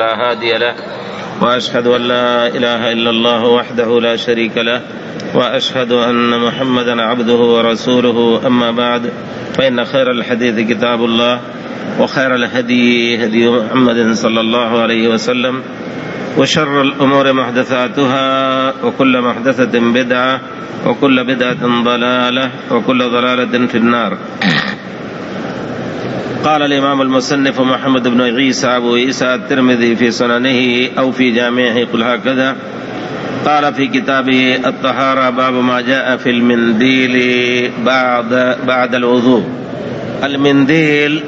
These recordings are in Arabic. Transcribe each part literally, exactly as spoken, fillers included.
فلا هادي له، وأشهد أن لا إله إلا الله وحده لا شريك له، وأشهد أن محمدا عبده ورسوله. أما بعد، فإن خير الحديث كتاب الله، وخير الهدي هدي محمد صلى الله عليه وسلم، وشر الأمور محدثاتها، وكل محدثة بدعة، وكل بدعة ضلالة، وكل ضلالة في النار. قال الإمام المصنف محمد بن عيسى أبو عيسى الترمذي في سننه أو في جامعه قل هكذا، قال في كتابه الطهارة: باب ما جاء في المنديل بعد بعد الوضوء. المنديل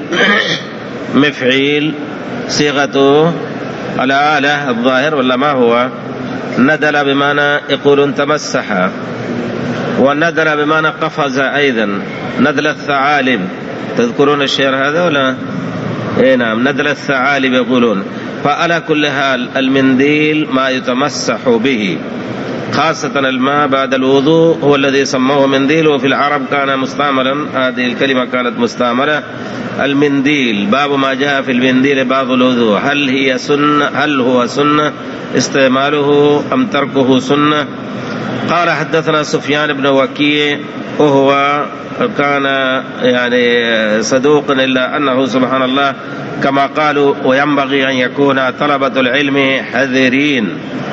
مفعيل، صيغته الآلة الظاهر ولا ما هو؟ ندل بمعنى يقولون تمسح، والندل بمعنى قفز أيضا، ندل الثعالب. تذكرون الشعر هذا ولا؟ إيه نعم، ندل الثعالب يقولون. فعلى كل حال المنديل ما يتمسح به، خاصة الماء بعد الوضوء هو الذي سموه منديل، وفي العرب كان مستعملا، هذه الكلمة كانت مستعملة. المنديل، باب ما جاء في المنديل بعد الوضوء، هل هي سنة؟ هل هو سنة استعماله أم تركه سنة؟ قال حدثنا سفيان بن وكيع، وهو كان يعني صدوق، إلا أنه سبحان الله كما قالوا وينبغي أن يكون طلبة العلم حذرين.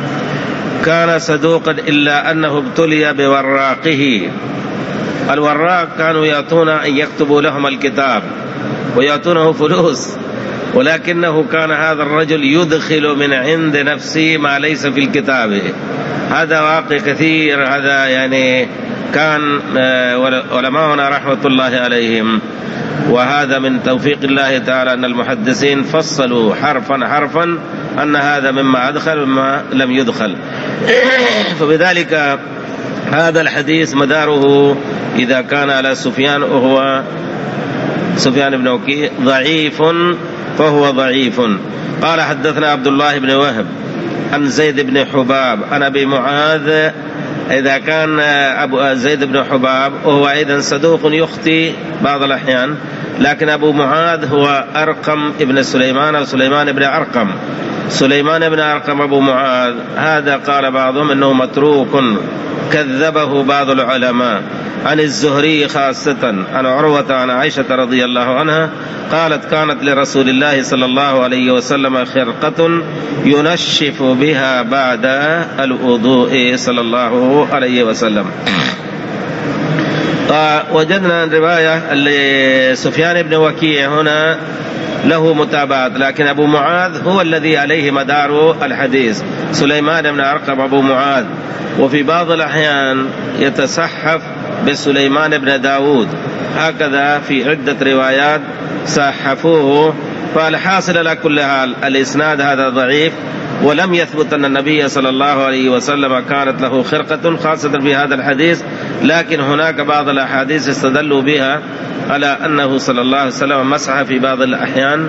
كان صدوقا إلا أنه ابتلي بوراقه. الوراق كانوا يأتون أن يكتبوا لهم الكتاب ويأتونه فلوس، ولكنه كان هذا الرجل يدخل من عند نفسه ما ليس في الكتاب. هذا واقع كثير، هذا يعني كان علماؤنا رحمة الله عليهم، وهذا من توفيق الله تعالى أن المحدثين فصلوا حرفا حرفا أن هذا مما أدخل ومما لم يدخل. فبذلك هذا الحديث مداره إذا كان على سفيان، وهو سفيان بن وكيع ضعيف، فهو ضعيف. قال حدثنا عبد الله بن وهب عن زيد بن حباب عن أبي معاذ. إذا كان أبو زيد بن حباب وهو أيضا صدوق يخطي بعض الأحيان، لكن أبو معاذ هو أرقم ابن سليمان أو سليمان بن أرقم. سليمان بن أرقم أبو معاذ هذا قال بعضهم أنه متروك، كذبه بعض العلماء. عن الزهري خاصة عن عروة عن عائشة رضي الله عنها قالت: كانت لرسول الله صلى الله عليه وسلم خرقة ينشف بها بعد الوضوء صلى الله عليه وسلم. وجدنا رواية لسفيان بن وكيع هنا له متابعات، لكن أبو معاذ هو الذي عليه مدار الحديث، سليمان بن أرقم أبو معاذ. وفي بعض الأحيان يتصحف بسليمان بن داود، هكذا في عدة روايات صحفوه. فالحاصل على كل حال الإسناد هذا ضعيف، ولم يثبت أن النبي صلى الله عليه وسلم كانت له خرقة خاصة في هذا الحديث، لكن هناك بعض الأحاديث استدلوا بها على أنه صلى الله عليه وسلم مسح في بعض الأحيان.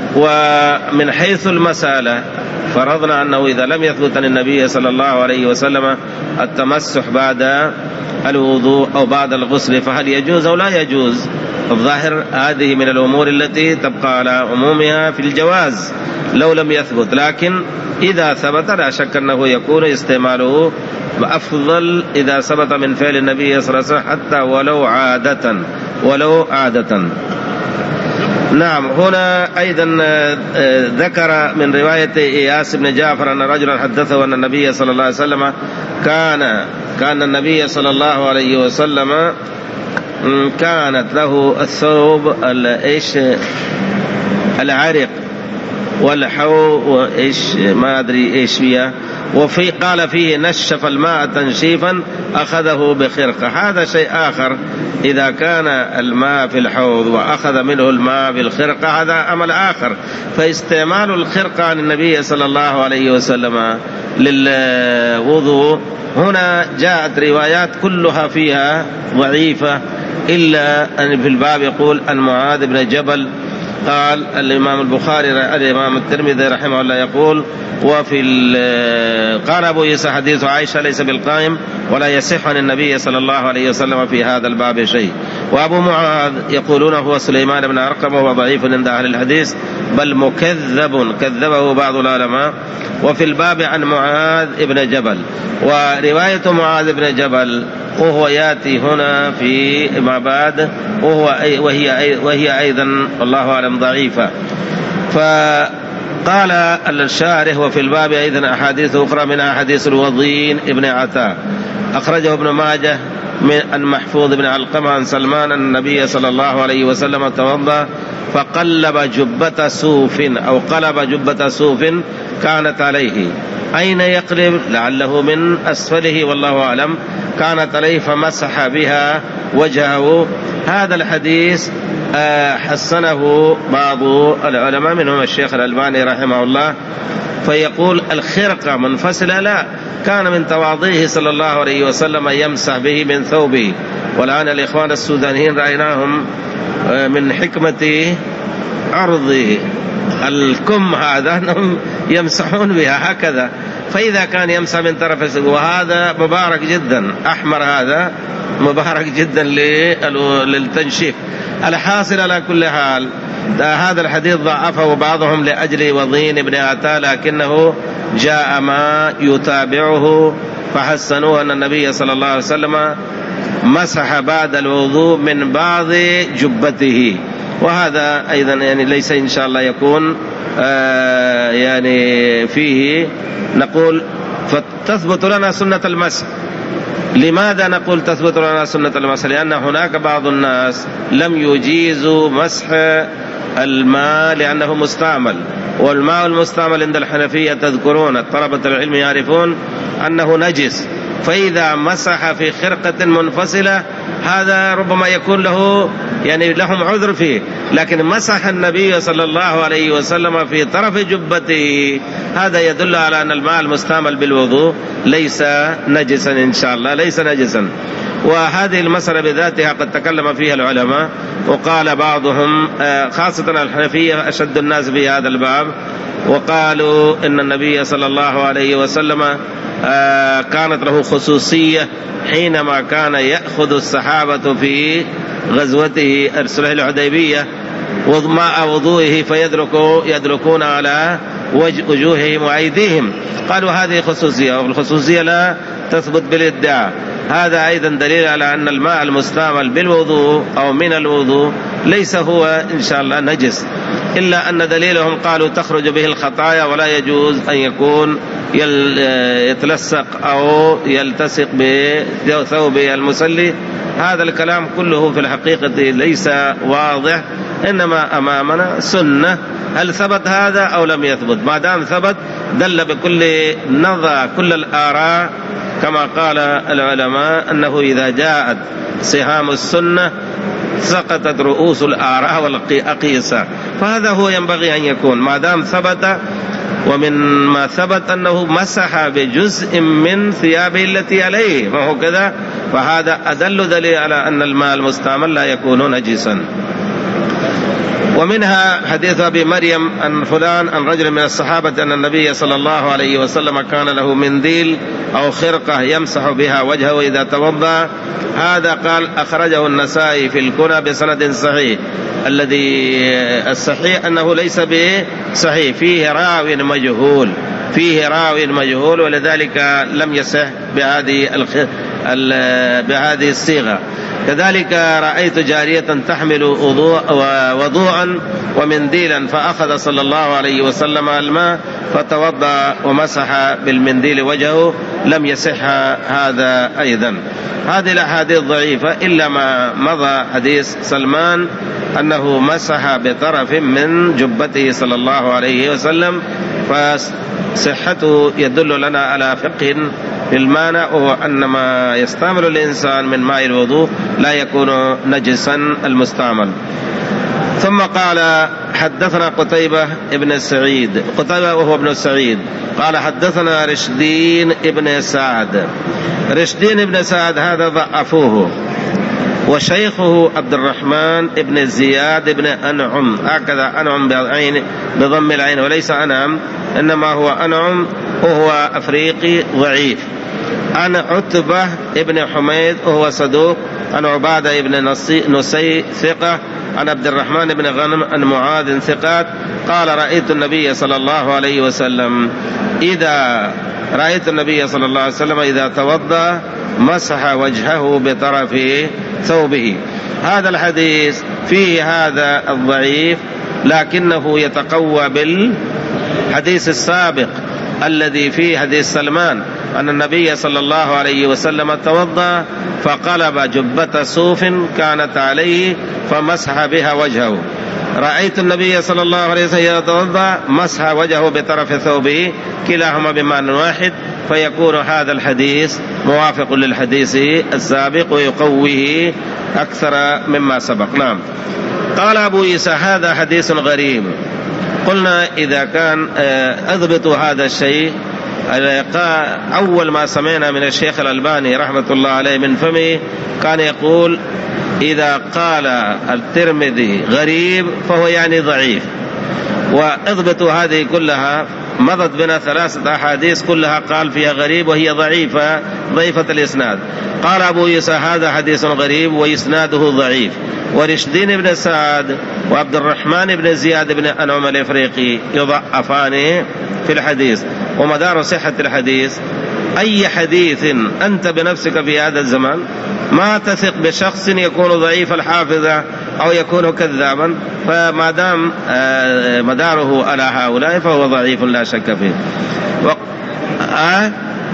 ومن حيث المسألة فرضنا أنه إذا لم يثبت عن النبي صلى الله عليه وسلم التمسح بعد الوضوء أو بعد الغسل، فهل يجوز أو لا يجوز؟ الظاهر هذه من الأمور التي تبقى على عمومها في الجواز لو لم يثبت، لكن إذا ثبت لا شك أنه يكون استعماله أفضل إذا ثبت من فعل النبي صلى الله عليه وسلم، حتى ولو عادة ولو عادة. نعم. هنا أيضا ذكر من رواية إياس بن جعفر أن رجلا حدثه أن النبي صلى الله عليه وسلم كان كان النبي صلى الله عليه وسلم كانت له الثوب الإيش العرق والحو وإيش ما أدري إيش فيها، وفي قال فيه نشف الماء تنشيفا أخذه بخرقة. هذا شيء آخر. إذا كان الماء في الحوض وأخذ منه الماء بالخرقة هذا أمر آخر. فاستعمال الخرقة عن النبي صلى الله عليه وسلم للوضوء هنا جاءت روايات كلها فيها ضعيفة، إلا أن في الباب يقول أن معاذ بن جبل قال الإمام البخاري الإمام الترمذي رحمه الله يقول وفي قال أبو عيسى حديث عائشة ليس بالقائم ولا يصح عن النبي صلى الله عليه وسلم في هذا الباب شيء. وأبو معاذ يقولون هو سليمان بن أرقم وهو ضعيف عند أهل الحديث، بل مكذب كذبه بعض العلماء. وفي الباب عن معاذ ابن جبل، ورواية معاذ بن جبل وهو يأتي هنا في ما بعد وهو أي وهي أي وهي أيضا والله أعلم ضعيفة. فقال الشارح وفي الباب أيضا أحاديث أخرى من أحاديث الوضين ابن عطاء أخرجه ابن ماجه من المحفوظ بن علقمة عن سلمان أن النبي صلى الله عليه وسلم توضأ فقلب جبة صوف أو قلب جبة صوف كانت عليه. أين يقلب؟ لعله من أسفله والله أعلم. كانت عليه فمسح بها وجهه. هذا الحديث حسنه بعض العلماء منهم الشيخ الألباني رحمه الله، فيقول الخرقة منفصلة لا، كان من تواضعه صلى الله عليه وسلم يمسح به من ثوبه. والآن الإخوان السودانيين رأيناهم من حكمة عرضه الكم هذا أنهم يمسحون بها هكذا، فإذا كان يمسح من طرف وهذا مبارك جدا، أحمر هذا مبارك جدا للتنشيف. الحاصل على كل حال هذا الحديث ضعفه بعضهم لأجل وضين ابن عطاء، لكنه جاء ما يتابعه فحسنوه أن النبي صلى الله عليه وسلم مسح بعد الوضوء من بعض جبته. وهذا أيضا يعني ليس إن شاء الله يكون آه يعني فيه نقول فتثبت لنا سنة المسح. لماذا نقول تثبت لنا سنة المسح؟ لأن هناك بعض الناس لم يجيزوا مسح الماء لأنه مستعمل، والماء المستعمل عند الحنفية تذكرون طلبة العلم يعرفون أنه نجس، فإذا مسح في خرقة منفصلة هذا ربما يكون له يعني لهم عذر فيه، لكن مسح النبي صلى الله عليه وسلم في طرف جبته هذا يدل على أن الماء المستعمل بالوضوء ليس نجسا إن شاء الله، ليس نجسا. وهذه المسألة بذاتها قد تكلم فيها العلماء، وقال بعضهم خاصة الحنفية أشد الناس في هذا الباب، وقالوا إن النبي صلى الله عليه وسلم كانت له خصوصية حينما كان يأخذ الصحابة في غزوته الصلح الحديبية ماء وضوئه فيدركون على وجوههم وأيديهم، قالوا هذه خصوصية، والخصوصية لا تثبت بالادعاء. هذا أيضا دليل على أن الماء المستعمل بالوضوء أو من الوضوء ليس هو إن شاء الله نجس، إلا أن دليلهم قالوا تخرج به الخطايا ولا يجوز أن يكون يتلصق أو يلتصق بثوب المصلي. هذا الكلام كله في الحقيقة ليس واضح، إنما أمامنا سنة. هل ثبت هذا أو لم يثبت؟ ما دام ثبت دل بكل نظر كل الآراء كما قال العلماء أنه إذا جاءت سهام السنة سقطت رؤوس الآراء والأقيسة، فهذا هو ينبغي أن يكون ما دام ثبت. ومن ما ثبت أنه مسح بجزء من ثيابه التي عليه، فهو كذا، فهذا أدل دليل على أن الماء المستعمل لا يكون نجسا. ومنها حديث أبي مريم عن فلان عن رجل من الصحابة أن النبي صلى الله عليه وسلم كان له منديل أو خرقة يمسح بها وجهه إذا توضأ. هذا قال أخرجه النسائي في الكنى بسند صحيح. الذي الصحيح أنه ليس به صحيح، فيه راو مجهول، فيه راو مجهول، ولذلك لم يصح بهذه بهذه الصيغة. كذلك رأيت جارية تحمل وضوءا ومنديلا فأخذ صلى الله عليه وسلم الماء فتوضأ ومسح بالمنديل وجهه، لم يصح هذا أيضا. هذه الأحاديث ضعيفة إلا ما مضى حديث سلمان أنه مسح بطرف من جبته صلى الله عليه وسلم، فصحته يدل لنا على فقه في المانع، وهو أن ما يستعمل الإنسان من ماء الوضوء لا يكون نجسا المستعمل. ثم قال حدثنا قتيبة ابن سعيد، قتيبة وهو ابن سعيد قال حدثنا رشدين ابن سعد. رشدين ابن سعد هذا ضعفوه، وشيخه عبد الرحمن ابن زياد ابن أنعم، هكذا أنعم بالعين بضم العين وليس أنعم، إنما هو أنعم، وهو أفريقي ضعيف. عن عتبة ابن حميد وهو صدوق، عن عبادة ابن نسي ثقة، عن عبد الرحمن بن غنم عن معاذ ثقات قال رأيت النبي صلى الله عليه وسلم إذا رأيت النبي صلى الله عليه وسلم إذا توضأ مسح وجهه بطرف ثوبه. هذا الحديث فيه هذا الضعيف، لكنه يتقوى بالحديث السابق الذي فيه حديث سلمان أن النبي صلى الله عليه وسلم توضأ فقلب جبة صوف كانت عليه فمسح بها وجهه. رأيت النبي صلى الله عليه وسلم يتوضأ مسح وجهه بطرف ثوبه، كلاهما بمعنى واحد، فيكون هذا الحديث موافق للحديث السابق ويقويه أكثر مما سبق. نعم. قال أبو عيسى هذا حديث غريب. قلنا إذا كان أضبط هذا الشيء، أول ما سمعنا من الشيخ الألباني رحمة الله عليه من فمه كان يقول إذا قال الترمذي غريب فهو يعني ضعيف. وأضبطوا هذه كلها، مضت بنا ثلاثة أحاديث كلها قال فيها غريب وهي ضعيفة ضعيفة الإسناد. قال أبو عيسى هذا حديث غريب وإسناده ضعيف. ورشدين بن سعد وعبد الرحمن بن زياد بن أنعم الإفريقي يضعفان في الحديث. ومدار صحة الحديث أي حديث أنت بنفسك في هذا الزمان ما تثق بشخص يكون ضعيف الحافظة أو يكون كذابا، فما دام مداره على هؤلاء فهو ضعيف لا شك فيه. و... آه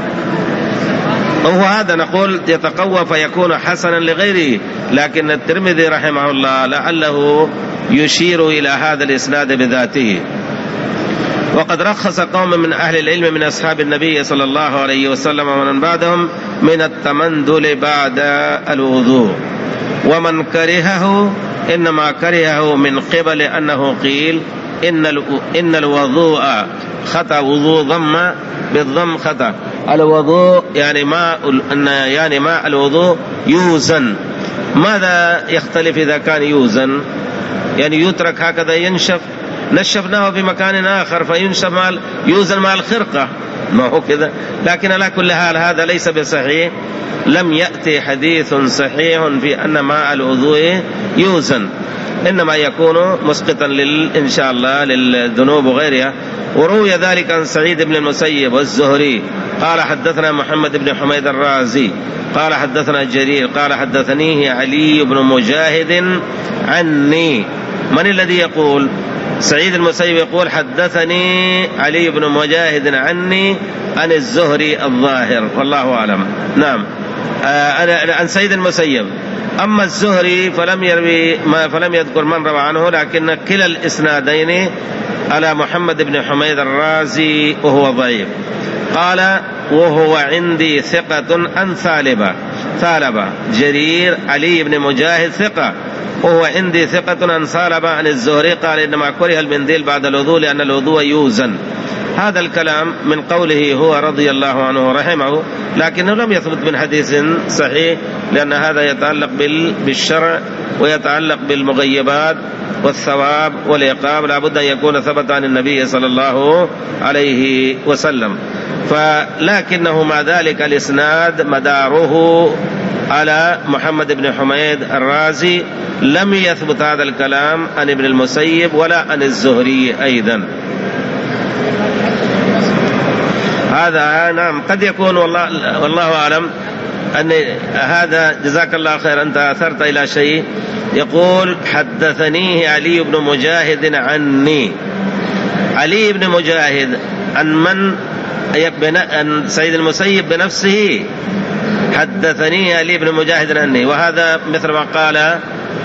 وهو هذا نقول يتقوى فيكون حسنا لغيره، لكن الترمذي رحمه الله لعله يشير إلى هذا الإسناد بذاته. وقد رخص قوم من أهل العلم من أصحاب النبي صلى الله عليه وسلم ومن بعدهم من التمندل بعد الوضوء، ومن كرهه إنما كرهه من قبل أنه قيل إن إن الوضوء خطأ، وضوء ضم بالضم خطأ، الوضوء يعني ماء يعني ماء الوضوء يوزن. ماذا يختلف إذا كان يوزن؟ يعني يترك هكذا ينشف، نشفناه في مكان آخر فينشف مع يوزن مع الخرقة، ما هو كذا. لكن على كل حال هذا ليس بصحيح، لم يأتي حديث صحيح في أن ماء الوضوء يوزن، إنما يكون مسقطا إن شاء الله للذنوب وغيرها. وروي ذلك عن سعيد بن المسيب والزهري قال حدثنا محمد بن حميد الرازي قال حدثنا جرير قال حدثنيه علي بن مجاهد عني. من الذي يقول؟ سعيد المسيب يقول حدثني علي بن مجاهد عني عن الزهري الظاهر، والله أعلم. نعم. آه عن سعيد المسيب. أما الزهري فلم يروي ما فلم يذكر من روى عنه، لكن كلا الإسنادين على محمد بن حميد الرازي وهو ضعيف. قال وهو عندي ثقة عن ثالبة ثالبة جرير علي بن مجاهد ثقة، وهو عندي ثقة عن ثالبة عن الزهري قال إنما كره المنديل بعد الوضوء لأن الوضوء يوزن. هذا الكلام من قوله هو رضي الله عنه رحمه، لكنه لم يثبت من حديث صحيح، لأن هذا يتعلق بالشرع ويتعلق بالمغيبات والثواب والعقاب، لا بد أن يكون ثبت عن النبي صلى الله عليه وسلم. فلكنه مع ذلك الإسناد مداره على محمد بن حميد الرازي، لم يثبت هذا الكلام عن ابن المسيب ولا عن الزهري أيضا. هذا نعم قد يكون والله, والله أعلم أن هذا. جزاك الله خير، أنت أثرت إلى شيء. يقول حدثنيه علي بن مجاهد عني. علي بن مجاهد عن من؟ عن سيد المسيب بنفسه. حدثني علي بن مجاهد عني، وهذا مثل ما قال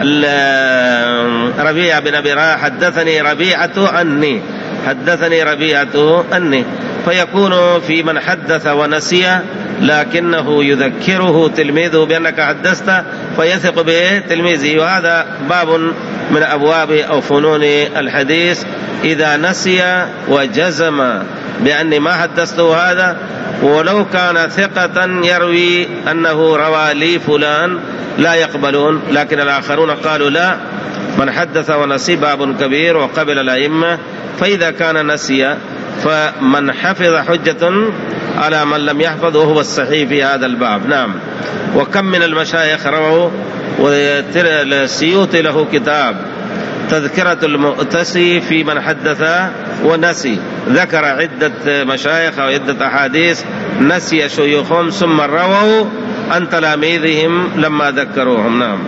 ربيعة بن أبي رافع حدثني ربيعة عني حدثني ربيعة عني، فيكون في من حدث ونسي لكنه يذكره تلميذه بأنك حدثت فيثق به تلميذه. وهذا باب من أبواب أو فنون الحديث، إذا نسي وجزم بأني ما حدثته هذا، ولو كان ثقة يروي أنه روى لي فلان لا يقبلون، لكن الآخرون قالوا لا، من حدث ونسي باب كبير وقبل الأئمة. فإذا كان نسي فمن حفظ حجة على من لم يحفظ، وهو الصحيح في هذا الباب. نعم. وكم من المشايخ رووا، والسيوطي له كتاب تذكرة المؤتسي في من حدث ونسي، ذكر عدة مشايخ أو عدة أحاديث نسي شيوخهم ثم رووا عن تلاميذهم لما ذكروهم. نعم.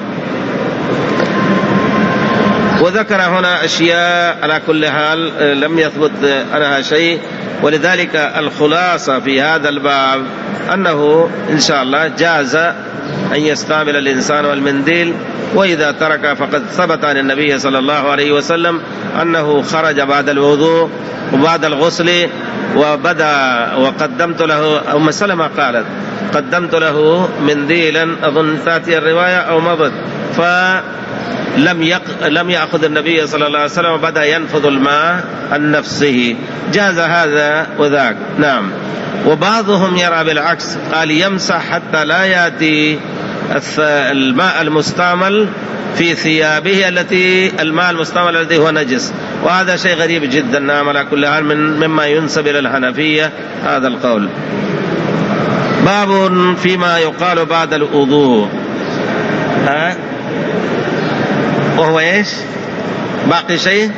وذكر هنا أشياء على كل حال لم يثبت عنها شيء، ولذلك الخلاصة في هذا الباب أنه إن شاء الله جاز أن يستعمل الإنسان والمنديل، وإذا ترك فقد ثبت عن النبي صلى الله عليه وسلم أنه خرج بعد الوضوء وبعد الغسل وبدأ وقدمت له، أم سلمة قالت قدمت له منديلا، أظن تأتي الرواية أو مضت، فلم يق... لم يأخذ النبي صلى الله عليه وسلم وبدأ ينفض الماء عن نفسه، جاز هذا وذاك. نعم. وبعضهم يرى بالعكس، قال يمسح حتى لا يأتي الماء المستعمل في ثيابه التي الماء المستعمل الذي هو نجس، وهذا شيء غريب جدا. نعم. على كل حال من مما ينسب إلى الحنفية هذا القول. باب فيما يقال بعد الوضوء، ها وهو ايش؟ باقي شيء؟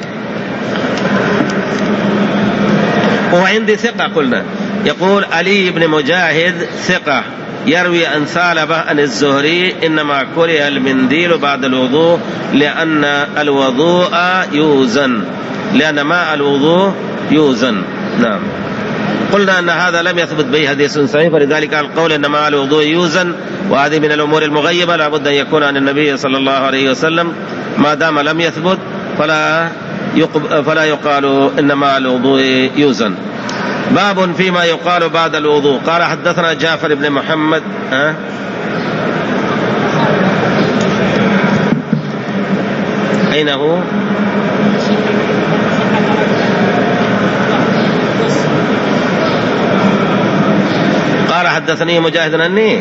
وهو عندي ثقة قلنا، يقول علي بن مجاهد ثقة يروي عن ثعلبة عن الزهري إنما كره المنديل بعد الوضوء لأن الوضوء يوزن، لأن ماء الوضوء يوزن. نعم. قلنا أن هذا لم يثبت به حديث صحيح، فلذلك القول أن ماء الوضوء يوزن، وهذه من الأمور المغيبة لا بد أن يكون عن النبي صلى الله عليه وسلم، ما دام لم يثبت فلا فلا يقال إن ماء الوضوء يوزن. باب فيما يقال بعد الوضوء. قال حدثنا جعفر بن محمد، ها أين هو؟ قال حدثني مجاهد أني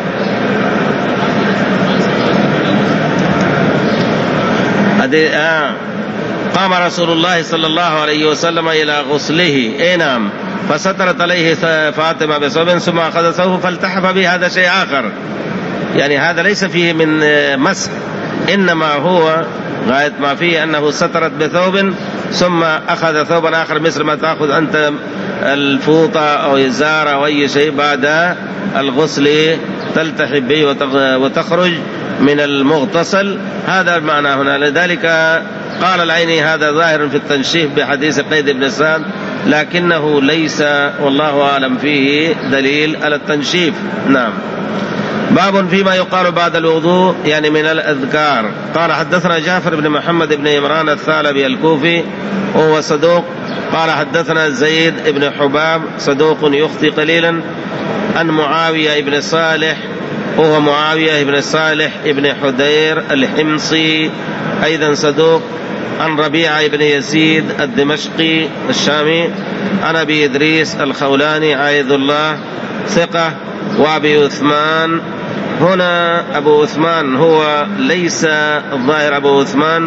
آه. قام رسول الله صلى الله عليه وسلم إلى غسله، اي نعم، فسترت عليه فاطمة بثوب ثم أخذ ثوبه فالتحف به. هذا شيء آخر، يعني هذا ليس فيه من مسح، إنما هو غاية ما فيه أنه سترت بثوب ثم أخذ ثوبا آخر، مثل ما تأخذ أنت الفوطة أو إزار أو أي شيء بعد الغسل تلتحف به وتخرج من المغتسل، هذا المعنى هنا. لذلك قال العيني هذا ظاهر في التنشيف بحديث قيد بن سعد، لكنه ليس والله أعلم فيه دليل على التنشيف. نعم. باب فيما يقال بعد الوضوء يعني من الأذكار. قال حدثنا جعفر بن محمد بن عمران الثعلبي الكوفي وهو صدوق. قال حدثنا زيد بن حباب صدوق يخطئ قليلا، عن معاوية بن صالح وهو معاوية بن صالح بن حدير الحمصي أيضا صدوق، عن ربيعة بن يزيد الدمشقي الشامي، عن أبي إدريس الخولاني عايذ الله ثقة. وأبي عثمان هنا أبو عثمان هو ليس الظاهر أبو عثمان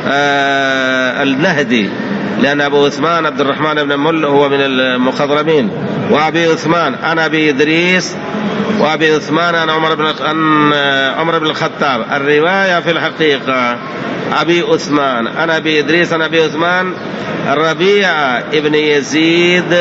آه النهدي، لأن أبو عثمان عبد الرحمن بن مل هو من المخضرمين. وأبي عثمان أنا أبي إدريس وأبي عثمان أنا عمر بن عمر بن الخطاب. الرواية في الحقيقة أبي عثمان أنا أبي إدريس أنا أبي عثمان الربيع ابن يزيد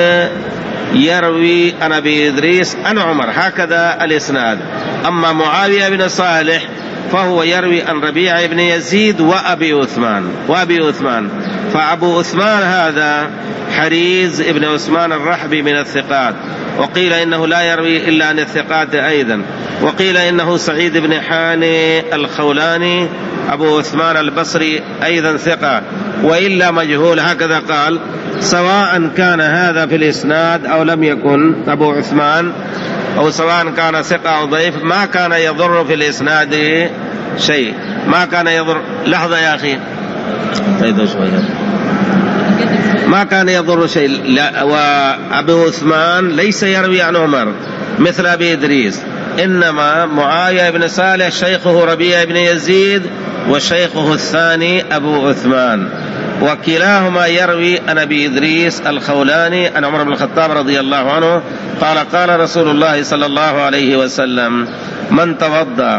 يروي أنا أبي إدريس أنا عمر، هكذا الإسناد. أما معاوية بن صالح فهو يروي عن ربيع بن يزيد وأبي عثمان وأبي عثمان فأبو عثمان هذا حريز ابن عثمان الرحبي من الثقات، وقيل إنه لا يروي إلا عن الثقات أيضا، وقيل إنه سعيد بن حاني الخولاني أبو عثمان البصري أيضا ثقة، وإلا مجهول، هكذا قال، سواء كان هذا في الإسناد أو لم يكن أبو عثمان، أو سواء كان ثقة أو ضعيف، ما كان يضر في الإسناد شيء، ما كان يضر. لحظة يا أخي، ما كان يضر شيء. لا، وأبو عثمان ليس يروي عن عمر مثل أبي إدريس، إنما معاوية بن صالح شيخه ربيع بن يزيد وشيخه الثاني أبو عثمان، وكلاهما يروي عن أبي إدريس الخولاني عن عمر بن الخطاب رضي الله عنه قال قال رسول الله صلى الله عليه وسلم: من توضأ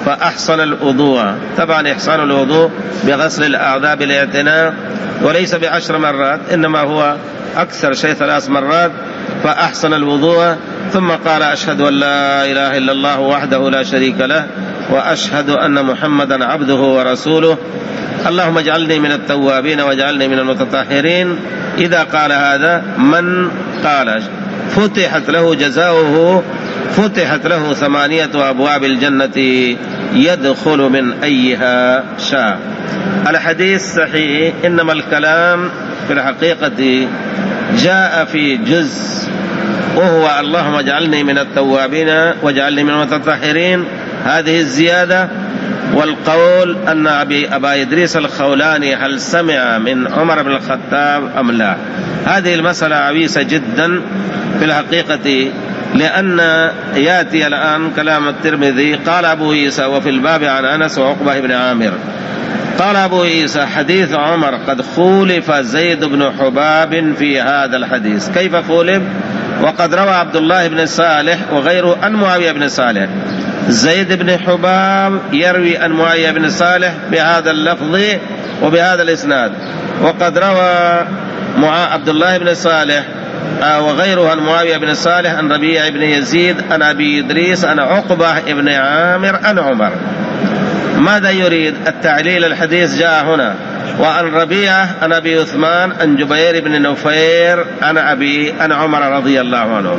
فأحسن الوضوء. طبعا إحسان الوضوء بغسل الأعضاء بالاعتناء، وليس بعشر مرات، إنما هو أكثر شيء ثلاث مرات. فأحسن الوضوء، ثم قال أشهد أن لا إله إلا الله وحده لا شريك له، وأشهد أن محمدا عبده ورسوله، اللهم اجعلني من التوابين واجعلني من المتطهرين. إذا قال هذا من قال فتحت له جزاؤه، فتحت له ثمانية أبواب الجنة يدخل من أيها شاء. الحديث صحيح، إنما الكلام في الحقيقة جاء في جزء، وهو اللهم اجعلني من التوابين واجعلني من المتطهرين، هذه الزيادة. والقول أن أبي أبا إدريس الخولاني هل سمع من عمر بن الخطاب أم لا، هذه المسألة عويصة جدا في الحقيقة، لأن يأتي الآن كلام الترمذي. قال أبو عيسى وفي الباب عن أنس وعقبة بن عامر. قال أبو عيسى حديث عمر قد خولف زيد بن حباب في هذا الحديث. كيف خولف؟ وقد روى عبد الله بن صالح وغيره عن معاوية بن صالح. زيد بن حباب يروي عن معاوية بن صالح بهذا اللفظ وبهذا الإسناد، وقد روى عبد الله بن صالح وغيره عن معاوية بن صالح عن ربيع بن يزيد عن أبي إدريس عن عقبة بن عامر عن عمر. ماذا يريد التعليل؟ الحديث جاء هنا وعن ربيعة عن أبي عثمان عن جبير بن نفير عن أبي عن عمر رضي الله عنه.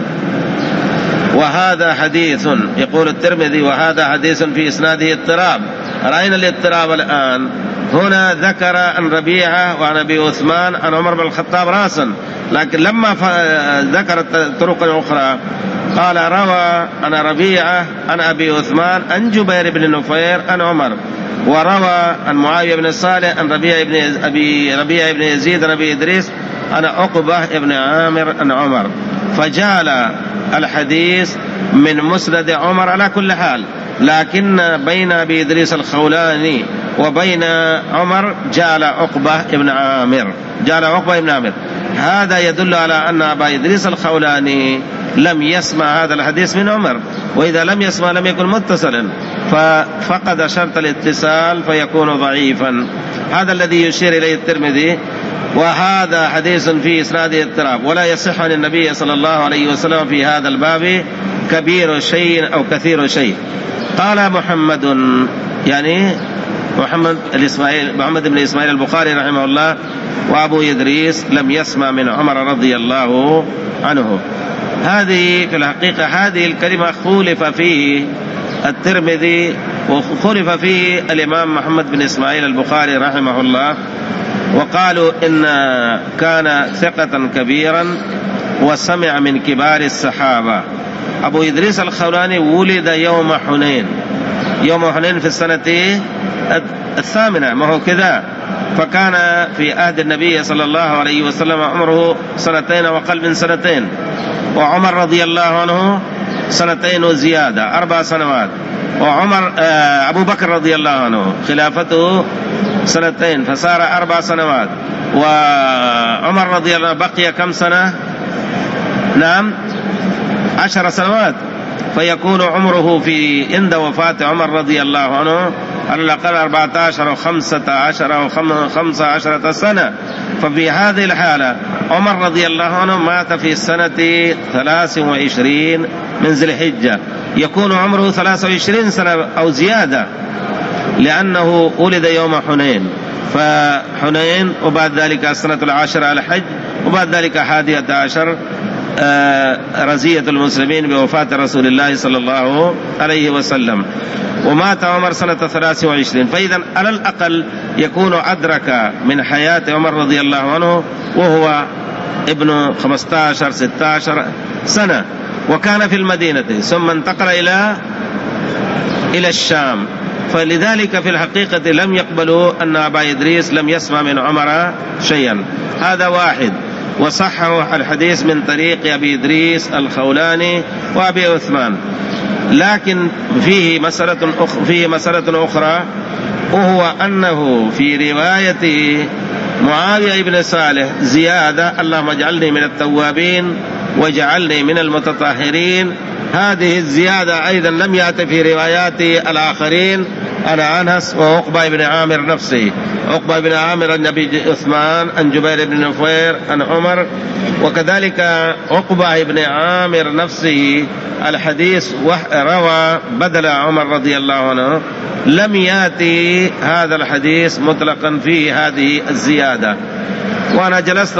وهذا حديث، يقول الترمذي وهذا حديث في إسناده اضطراب. رأينا الاضطراب الآن. هنا ذكر عن ربيعة وعن أبي عثمان عن عمر بن الخطاب راسا، لكن لما ذكر الطرق الأخرى قال روى عن ربيعة عن أبي عثمان عن جبير بن نفير عن عمر، وروى عن معاوية بن صالح عن ربيع بن أبي ربيع بن يزيد عن أبي إدريس عن عقبة بن عامر عن عمر، فجعل الحديث من مسند عمر على كل حال. لكن بين أبي إدريس الخولاني وبين عمر جعل عقبة بن عامر، جعل عقبة بن عامر. هذا يدل على أن أبا إدريس الخولاني لم يسمع هذا الحديث من عمر، وإذا لم يسمع لم يكن متصلا، ففقد شرط الاتصال فيكون ضعيفا. هذا الذي يشير إليه الترمذي. وهذا حديث في إسناده اضطراب، ولا يصح عن النبي صلى الله عليه وسلم في هذا الباب كبير شيء أو كثير شيء. قال محمد، يعني محمد الإسماعيل محمد بن إسماعيل البخاري رحمه الله، وأبو إدريس لم يسمع من عمر رضي الله عنه. هذه في الحقيقة هذه الكلمة خولف فيه الترمذي وخولف فيه الإمام محمد بن إسماعيل البخاري رحمه الله، وقالوا إن كان ثقة كبيرا وسمع من كبار الصحابة. أبو إدريس الخولاني ولد يوم حنين، يوم حنين في السنة الثامنة، ما هو كذا، فكان في عهد النبي صلى الله عليه وسلم عمره سنتين وقل من سنتين، وعمر رضي الله عنه سنتين وزيادة، أربع سنوات، وعمر آه أبو بكر رضي الله عنه خلافته سنتين فصار أربع سنوات، وعمر رضي الله عنه بقي كم سنة؟ نعم عشر سنوات، فيكون عمره في عند وفاة عمر رضي الله عنه على الأقل أربعة عشر وخمسة عشر وخمسة عشرة سنة. ففي هذه الحالة عمر رضي الله عنه مات في السنة ثلاث وعشرين من ذي الحجة، يكون عمره ثلاث وعشرين سنة أو زيادة، لأنه ولد يوم حنين، فحنين وبعد ذلك السنة العاشرة على الحج، وبعد ذلك حادية عشر آه رزية المسلمين بوفاة رسول الله صلى الله عليه وسلم، ومات عمر سنة ثلاث وعشرين. فإذا على الأقل يكون أدرك من حياة عمر رضي الله عنه وهو ابن خمسة عشر ستة عشر سنة، وكان في المدينة ثم انتقل إلى إلى الشام. فلذلك في الحقيقة لم يقبلوا أن أبا إدريس لم يسمع من عمر شيئا. هذا واحد. وصحه الحديث من طريق أبي إدريس الخولاني وأبي عثمان. لكن فيه مسألة أخرى, فيه مسألة أخرى وهو أنه في رواية معاوية بن صالح زيادة اللهم اجعلني من التوابين واجعلني من المتطهرين، هذه الزيادة أيضا لم يأتي في روايات الآخرين عن أنس وعقبة بن عامر نفسه. عقبة بن عامر عن أبي عثمان عن جبير بن نفير عن عمر، وكذلك عقبة بن عامر نفسه الحديث روى بدل عمر رضي الله عنه. لم يأتي هذا الحديث مطلقا في هذه الزيادة. وأنا جلست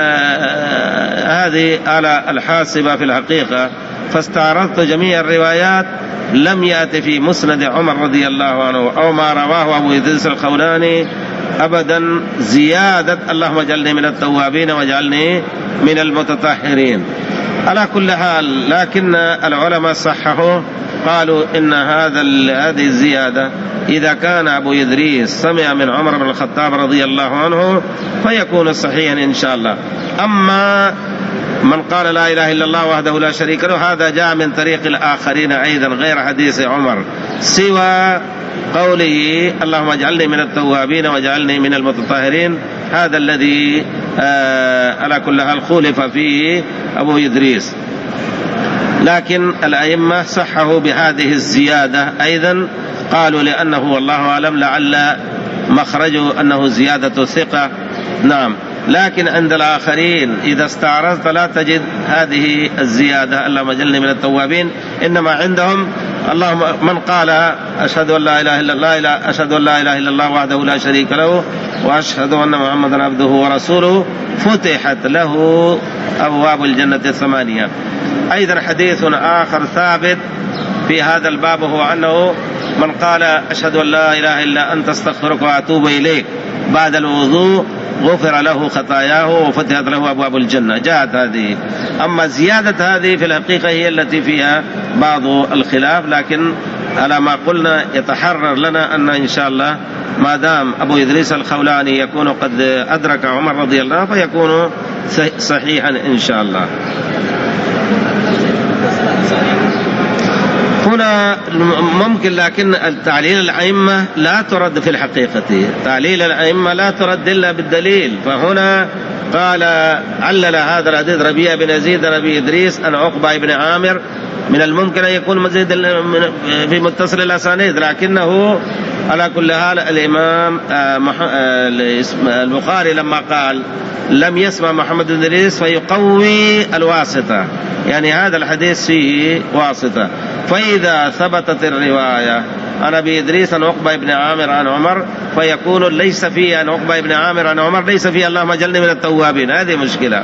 هذه على الحاسبة في الحقيقة فاستعرضت جميع الروايات، لم يأتي في مسند عمر رضي الله عنه أو ما رواه أبو إدريس الخولاني أبدا زيادة اللهم اجعلني من التوابين واجعلني من المتطهرين. على كل حال لكن العلماء صححوا قالوا إن هذا هذه الزيادة إذا كان أبو إدريس سمع من عمر بن الخطاب رضي الله عنه فيكون صحيحا إن شاء الله. أما من قال لا إله إلا الله وحده لا شريك له هذا جاء من طريق الآخرين أيضا غير حديث عمر، سوى قوله اللهم اجعلني من التوابين واجعلني من المتطهرين، هذا الذي آه على كل حال خولف فيه أبو إدريس. لكن الأئمة صححوا بهذه الزيادة أيضا، قالوا لأنه والله أعلم لعل مخرجه أنه زيادة ثقة. نعم، لكن عند الآخرين إذا استعرضت لا تجد هذه الزيادة اللهم اجعلني من التوابين، إنما عندهم اللهم من قال أشهد أن لا إله إلا الله أشهد أن لا إله إلا الله وحده لا شريك له وأشهد أن محمدا عبده ورسوله فتحت له أبواب الجنة الثمانية. أيضا حديث آخر ثابت في هذا الباب هو أنه من قال أشهد أن لا إله إلا أنت استغفرك وأتوب إليك بعد الوضوء غفر له خطاياه وفتحت له أبواب الجنة، جاءت هذه. أما زيادة هذه في الحقيقة هي التي فيها بعض الخلاف، لكن على ما قلنا يتحرر لنا أن إن شاء الله ما دام أبو إدريس الخولاني يكون قد أدرك عمر رضي الله عنه فيكون صحيحا إن شاء الله. هنا ممكن، لكن التعليل الأئمة لا ترد في الحقيقة، تعليل الأئمة لا ترد إلا بالدليل. فهنا قال علل هذا الحديث ربيع بن يزيد أبي إدريس أن عقبة بن عامر، من الممكن أن يكون مزيد في متصل الأسانيد، لكنه على كل حال الإمام البخاري لما قال لم يسمع محمد بن إدريس فيقوي الواسطة، يعني هذا الحديث فيه واسطة. فإذا ثبتت الرواية عن أبي إدريس عن عقبة بن عامر عن عمر فيكون ليس فيه عن عقبة بن عامر عن عمر ليس فيه اللهم اجعلني من التوابين، هذه مشكلة.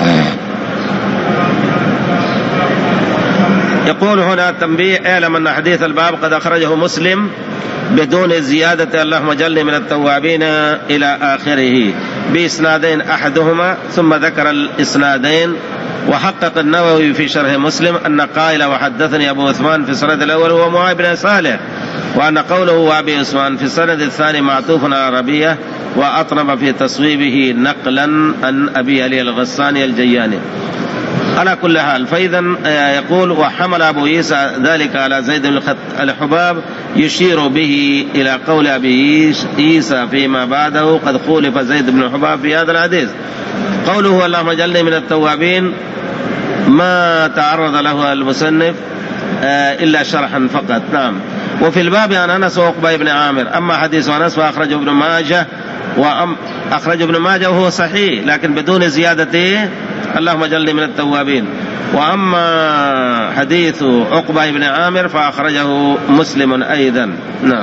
يقول هنا تنبيه: اعلم أن حديث الباب قد أخرجه مسلم بدون زيادة اللهم اجعلني من التوابين إلى آخره بإسنادين أحدهما، ثم ذكر الإسنادين. وحقق النووي في شرح مسلم أن قائل وحدثني أبو عثمان في السند الأول هو معاذ بن صالح، وأن قوله وأبي عثمان في السند الثاني معطوف على ربية، وأطرب في تصويبه نقلا عن أبي علي الغساني الجياني. على كل حال فإذا يقول وحمل أبو عيسى ذلك على زيد بن الحباب يشير به إلى قول أبي عيسى فيما بعده قد خولف زيد بن الحباب في هذا الحديث. قوله اللهم اجعلني من التوابين ما تعرض له المصنف إلا شرحا فقط. نعم. وفي الباب عن أنس وعقبة بن عامر. أما حديث أنس فأخرجه ابن ماجه وأم أخرج ابن ماجه وهو صحيح لكن بدون زيادته اللهم اجعلني من التوابين. وأما حديث عقبة بن عامر فأخرجه مسلم أيضا. نعم.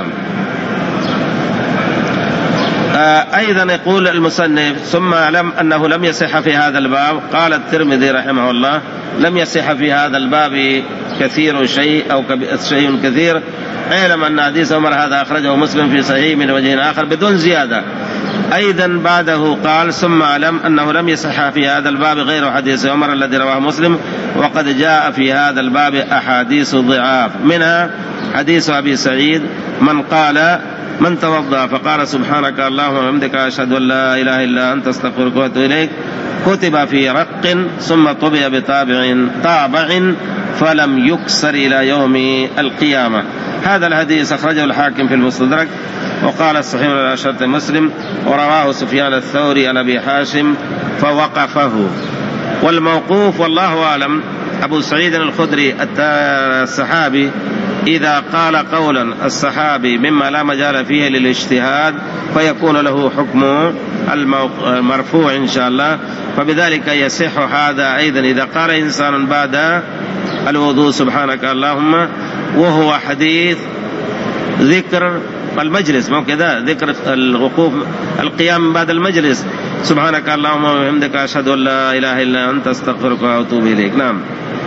أيضا يقول المصنف ثم أعلم أنه لم يصح في هذا الباب. قال الترمذي رحمه الله لم يصح في هذا الباب كثير شيء أو شيء كثير. اعلم أن حديث عمر هذا أخرجه مسلم في صحيح من وجه آخر بدون زيادة. أيضا بعده قال ثم أعلم أنه لم يصح في هذا الباب غير حديث عمر الذي رواه مسلم، وقد جاء في هذا الباب أحاديث ضعاف، منها حديث أبي سعيد من قال من توضأ فقال سبحانك اللهم وبحمدك أشهد أن لا إله إلا أنت أستغفرك وأتوب إليك كتب في رق ثم طبع بطابع طابع فلم يكسر إلى يوم القيامة. هذا الحديث أخرجه الحاكم في المستدرك وقال الصحيح على شرط مسلم، ورواه سفيان الثوري عن أبي حاشم فوقفه. والموقوف والله أعلم أبو سعيد الخدري الصحابي إذا قال قولا الصحابي مما لا مجال فيه للاجتهاد فيكون له حكم المرفوع إن شاء الله. فبذلك يصح هذا أيضا إذا قال إنسان بعد الوضوء سبحانك اللهم، وهو حديث ذكر المجلس، مو كذا ذكر الوقوف القيام بعد المجلس، سبحانك اللهم وبحمدك أشهد أن لا إله إلا أنت أستغفرك وأتوب إليك. نعم.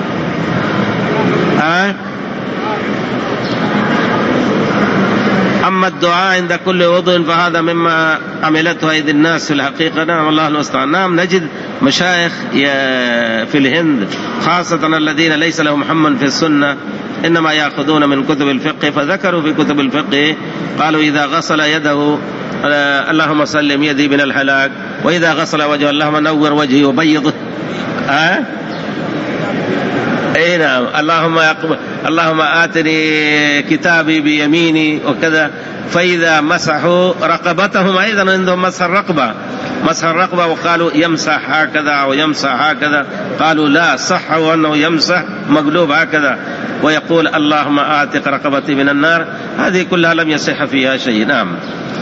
آه. أما الدعاء عند كل وضوء فهذا مما عملته أيدي الناس في الحقيقة. نعم الله المستعان. نعم نجد مشايخ في الهند خاصة الذين ليس لهم هم في السنة إنما يأخذون من كتب الفقه، فذكروا في كتب الفقه قالوا إذا غسل يده اللهم سلم يدي من الهلاك، وإذا غسل وجهه اللهم نور وجهي وبيضه. أه؟ اي نعم. اللهم يقبل اللهم آتني كتابي بيميني وكذا. فإذا مسحوا رقبتهم أيضا عندهم مسح الرقبة، مسح الرقبة، وقالوا يمسح هكذا أو يمسح هكذا، قالوا لا، صحوا أنه يمسح مقلوب هكذا ويقول اللهم آتق رقبتي من النار. هذه كلها لم يصح فيها شيء. نعم.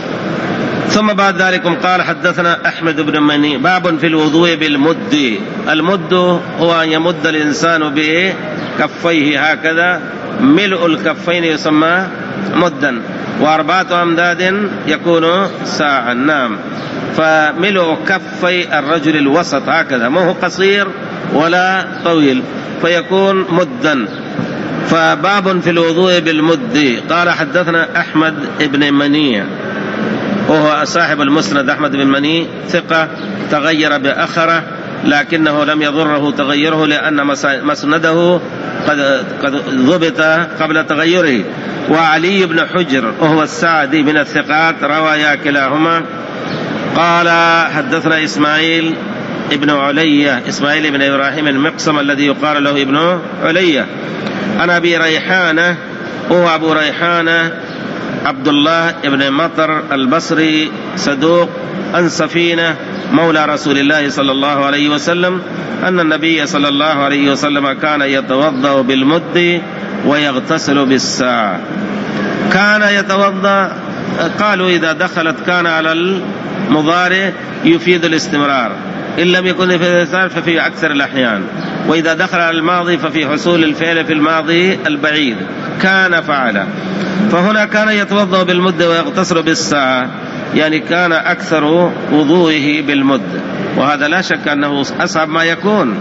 ثم بعد ذلك قال حدثنا أحمد بن مني باب في الوضوء بالمد. المد هو أن يمد الإنسان بكفيه هكذا، ملء الكفين يسمى مدا، وأربعة أمداد يكون ساعا. نعم. فملء كفي الرجل الوسط هكذا، ما هو قصير ولا طويل، فيكون مدا. فباب في الوضوء بالمد. قال حدثنا أحمد بن مني وهو صاحب المسند. أحمد بن مني ثقة تغير بأخره، لكنه لم يضره تغيره لأن مسنده قد, قد ضبط قبل تغيره. وعلي بن حجر وهو السعدي من الثقات روايا كلاهما. قال حدثنا إسماعيل ابن علية، إسماعيل بن إبراهيم المقسم الذي يقال له ابن علية، عن أبي ريحانة وهو أبو ريحانة عبد الله بن مطر البصري صدوق، عن سفينة مولى رسول الله صلى الله عليه وسلم أن النبي صلى الله عليه وسلم كان يتوضأ بالمد ويغتسل بالساعة. كان يتوضأ، قالوا إذا دخلت كان على المضارع يفيد الاستمرار، إن لم يكن في الاستمرار ففي أكثر الأحيان، وإذا دخل على الماضي ففي حصول الفعل في الماضي البعيد كان فعل. فهنا كان يتوضأ بالمد ويغتسل بالساعة، يعني كان أكثر وضوئه بالمد، وهذا لا شك أنه أصعب ما يكون.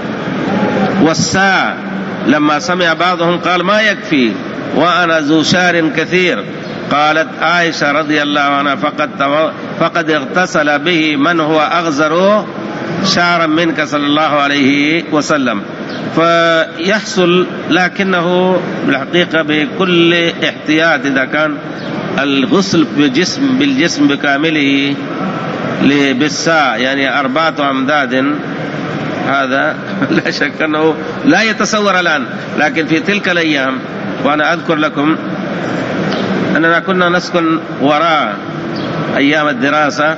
والساعة لما سمع بعضهم قال ما يكفي وأنا ذو شعر كثير. قالت عائشة رضي الله عنها فقد, فقد اغتسل به من هو أغزر شعرا منك صلى الله عليه وسلم. فيحصل، لكنه بالحقيقة بكل احتياط إذا كان الغسل بالجسم, بالجسم بكامله بالساعة يعني أربعة أمداد، هذا لا شك أنه لا يتصور الآن، لكن في تلك الأيام، وأنا أذكر لكم أننا كنا نسكن وراء أيام الدراسة،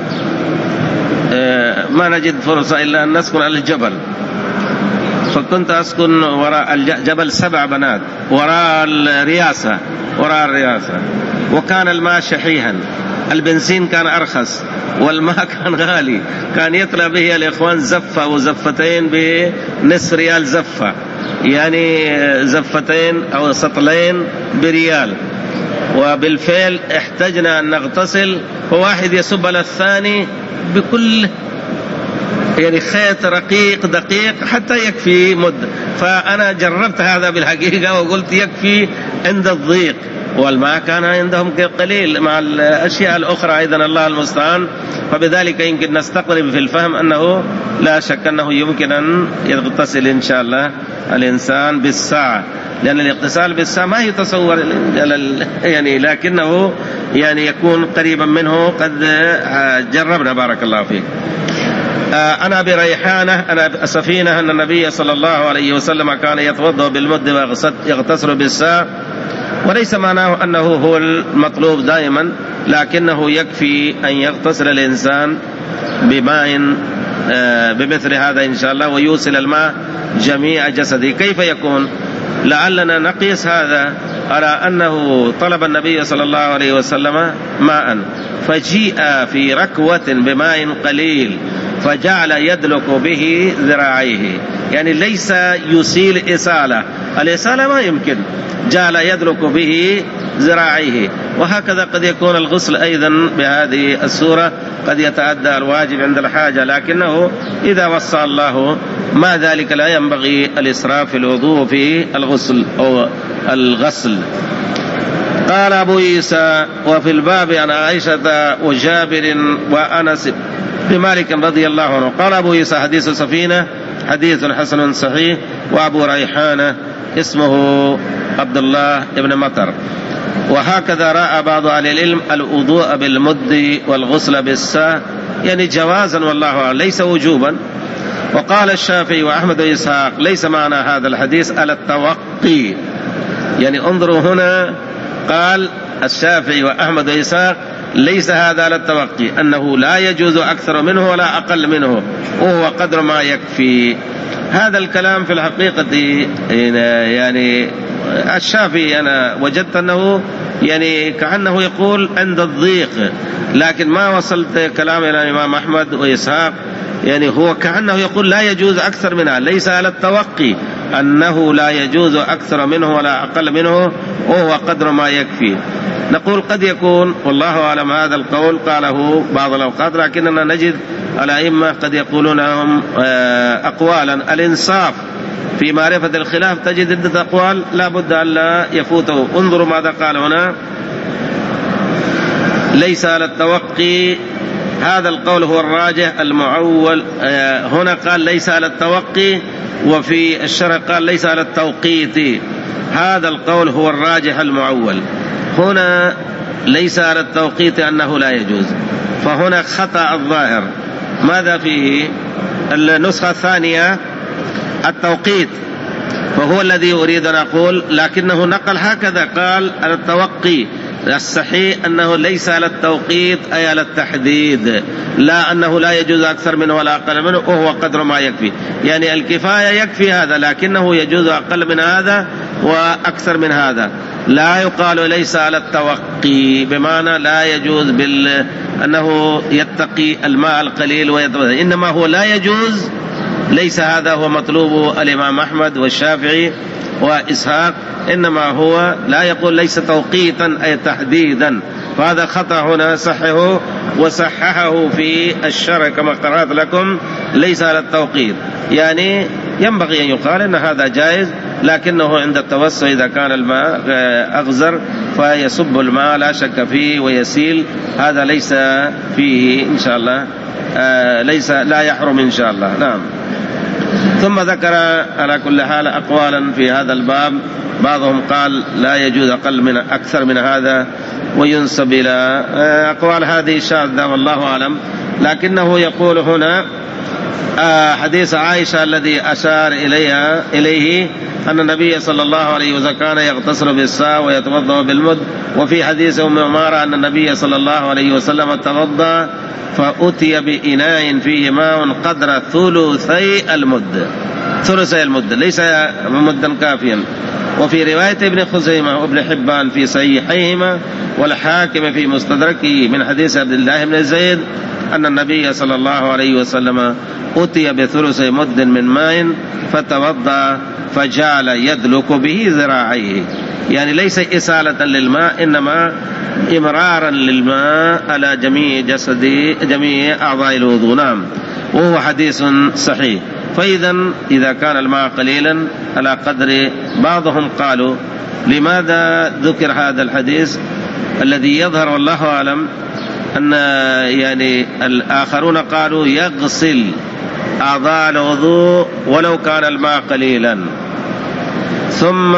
ما نجد فرصة إلا أن نسكن على الجبل، فكنت أسكن وراء الجبل سبع بنات وراء الرياسة وراء الرياسة وكان الماء شحيحا، البنزين كان أرخص والماء كان غالي، كان يطلع به الإخوان زفة وزفتين بنصف ريال زفة، يعني زفتين أو سطلين بريال. وبالفعل احتجنا أن نغتسل، وواحد يصب على الثاني بكل يعني خيط رقيق دقيق حتى يكفي مد. فأنا جربت هذا بالحقيقة وقلت يكفي عند الضيق، والماء كان عندهم قليل مع الأشياء الأخرى أيضا، الله المستعان. فبذلك يمكن نستقرب في الفهم أنه لا شك أنه يمكن أن يغتسل إن شاء الله الإنسان بالساعة، لأن الاغتسال بالساعة ما يتصور يعني، لكنه يعني يكون قريبا منه، قد جربنا بارك الله فيك. أنا أبي ريحانة أنا سفينة أن النبي صلى الله عليه وسلم كان يتوضأ بالمد ويغتسل بالساعة، وليس معناه أنه هو المطلوب دائما، لكنه يكفي أن يغتسل الإنسان بماء بمثل هذا إن شاء الله ويوصل الماء جميع جسده. كيف يكون؟ لعلنا نقيس هذا على أنه طلب النبي صلى الله عليه وسلم ماء فجيء في ركوة بماء قليل فجعل يدلك به ذراعيه، يعني ليس يسيل إسالة، الإسالة ما يمكن، جعل يدلك به ذراعيه. وهكذا قد يكون الغسل أيضا بهذه السورة، قد يتأدى الواجب عند الحاجة، لكنه إذا وصى الله ما ذلك لا ينبغي الإسراف في الوضوء في الغسل أو الغسل. قال أبو عيسى وفي الباب عن عائشة وجابر وأنس بمالك رضي الله عنه. قال أبو عيسى حديث سفينة حديث حسن صحيح، وأبو ريحانة اسمه عبد الله بن مطر. وهكذا رأى بعض أهل العلم الوضوء بالمد والغسل بالساء، يعني جوازا والله أعلم ليس وجوبا. وقال الشافعي وأحمد وإسحاق ليس معنى هذا الحديث على التوقي، يعني انظروا هنا قال الشافعي وأحمد وإسحاق ليس هذا على التوقي، أنه لا يجوز أكثر منه ولا أقل منه وهو قدر ما يكفي. هذا الكلام في الحقيقة يعني الشافعي أنا وجدت أنه يعني كأنه يقول عند الضيق، لكن ما وصلت كلام إلى الإمام أحمد وإسحاق، يعني هو كأنه يقول لا يجوز أكثر منها، ليس على التوقي، أنه لا يجوز أكثر منه ولا أقل منه وهو قدر ما يكفي. نقول قد يكون والله أعلم هذا القول قاله بعض الأوقات، لكننا نجد الأئمة قد يقولون لهم أقوالا. الإنصاف في معرفة الخلاف تجد عدة أقوال لا بد أن لا يفوته. انظروا ماذا قال هنا، ليس على التوقي، هذا القول هو الراجح المعول. هنا قال ليس على التوقي، وفي الشرع قال ليس على التوقيت، هذا القول هو الراجح المعول. هنا ليس على التوقيت أنه لا يجوز، فهنا خطأ الظاهر. ماذا فيه؟ النسخة الثانية التوقيت، فهو الذي أريد أن أقول، لكنه نقل هكذا قال على التوقي. الصحيح أنه ليس على التوقيت أي على التحديد، لا أنه لا يجوز أكثر منه ولا أقل منه وهو قدر ما يكفي، يعني الكفاية يكفي هذا، لكنه يجوز أقل من هذا وأكثر من هذا. لا يقال ليس على التوقي بمعنى لا يجوز بال... أنه يتقي الماء القليل ويتوضأ، إنما هو لا يجوز، ليس هذا هو مطلوب الإمام أحمد والشافعي وإسحاق، إنما هو لا يقول ليس توقيتا أي تحديدا، فهذا خطأ هنا صحه وصححه في الشرع كما قرأت لكم ليس على التوقيت، يعني ينبغي أن يقال إن هذا جائز، لكنه عند التوسع إذا كان الماء أغزر فيصب الماء لا شك فيه ويسيل، هذا ليس فيه إن شاء الله آه ليس لا يحرم إن شاء الله. نعم. ثم ذكر على كل حال أقوالا في هذا الباب، بعضهم قال لا يجوز أقل من أكثر من هذا وينسب إلى أقوال هذه شاذة والله أعلم، لكنه يقول هنا حديث عائشة الذي أشار إليها إليه أن النبي صلى الله عليه وسلم كان يغتسل بالساء ويتوضأ بالمد. وفي حديث أم عمارة أن النبي صلى الله عليه وسلم توضأ فأتي بإناء فيه ماء قدر ثلثي المد، ثلثي المد ليس مدا كافيا. وفي رواية ابن خزيمة وابن حبان في صحيحيهما والحاكم في مستدركه من حديث عبد الله بن زيد أن النبي صلى الله عليه وسلم أتي بثلث مد من ماء فتوضأ فجعل يدلك به ذراعيه، يعني ليس إسالة للماء إنما إمرارا للماء على جميع جسد جميع أعضاء الوضوء. نعم، وهو حديث صحيح. فإذا إذا كان الماء قليلا على قدر، بعضهم قالوا لماذا ذكر هذا الحديث الذي يظهر والله أعلم أن يعني الآخرون قالوا يغسل أعضاء الوضوء ولو كان الماء قليلا ثم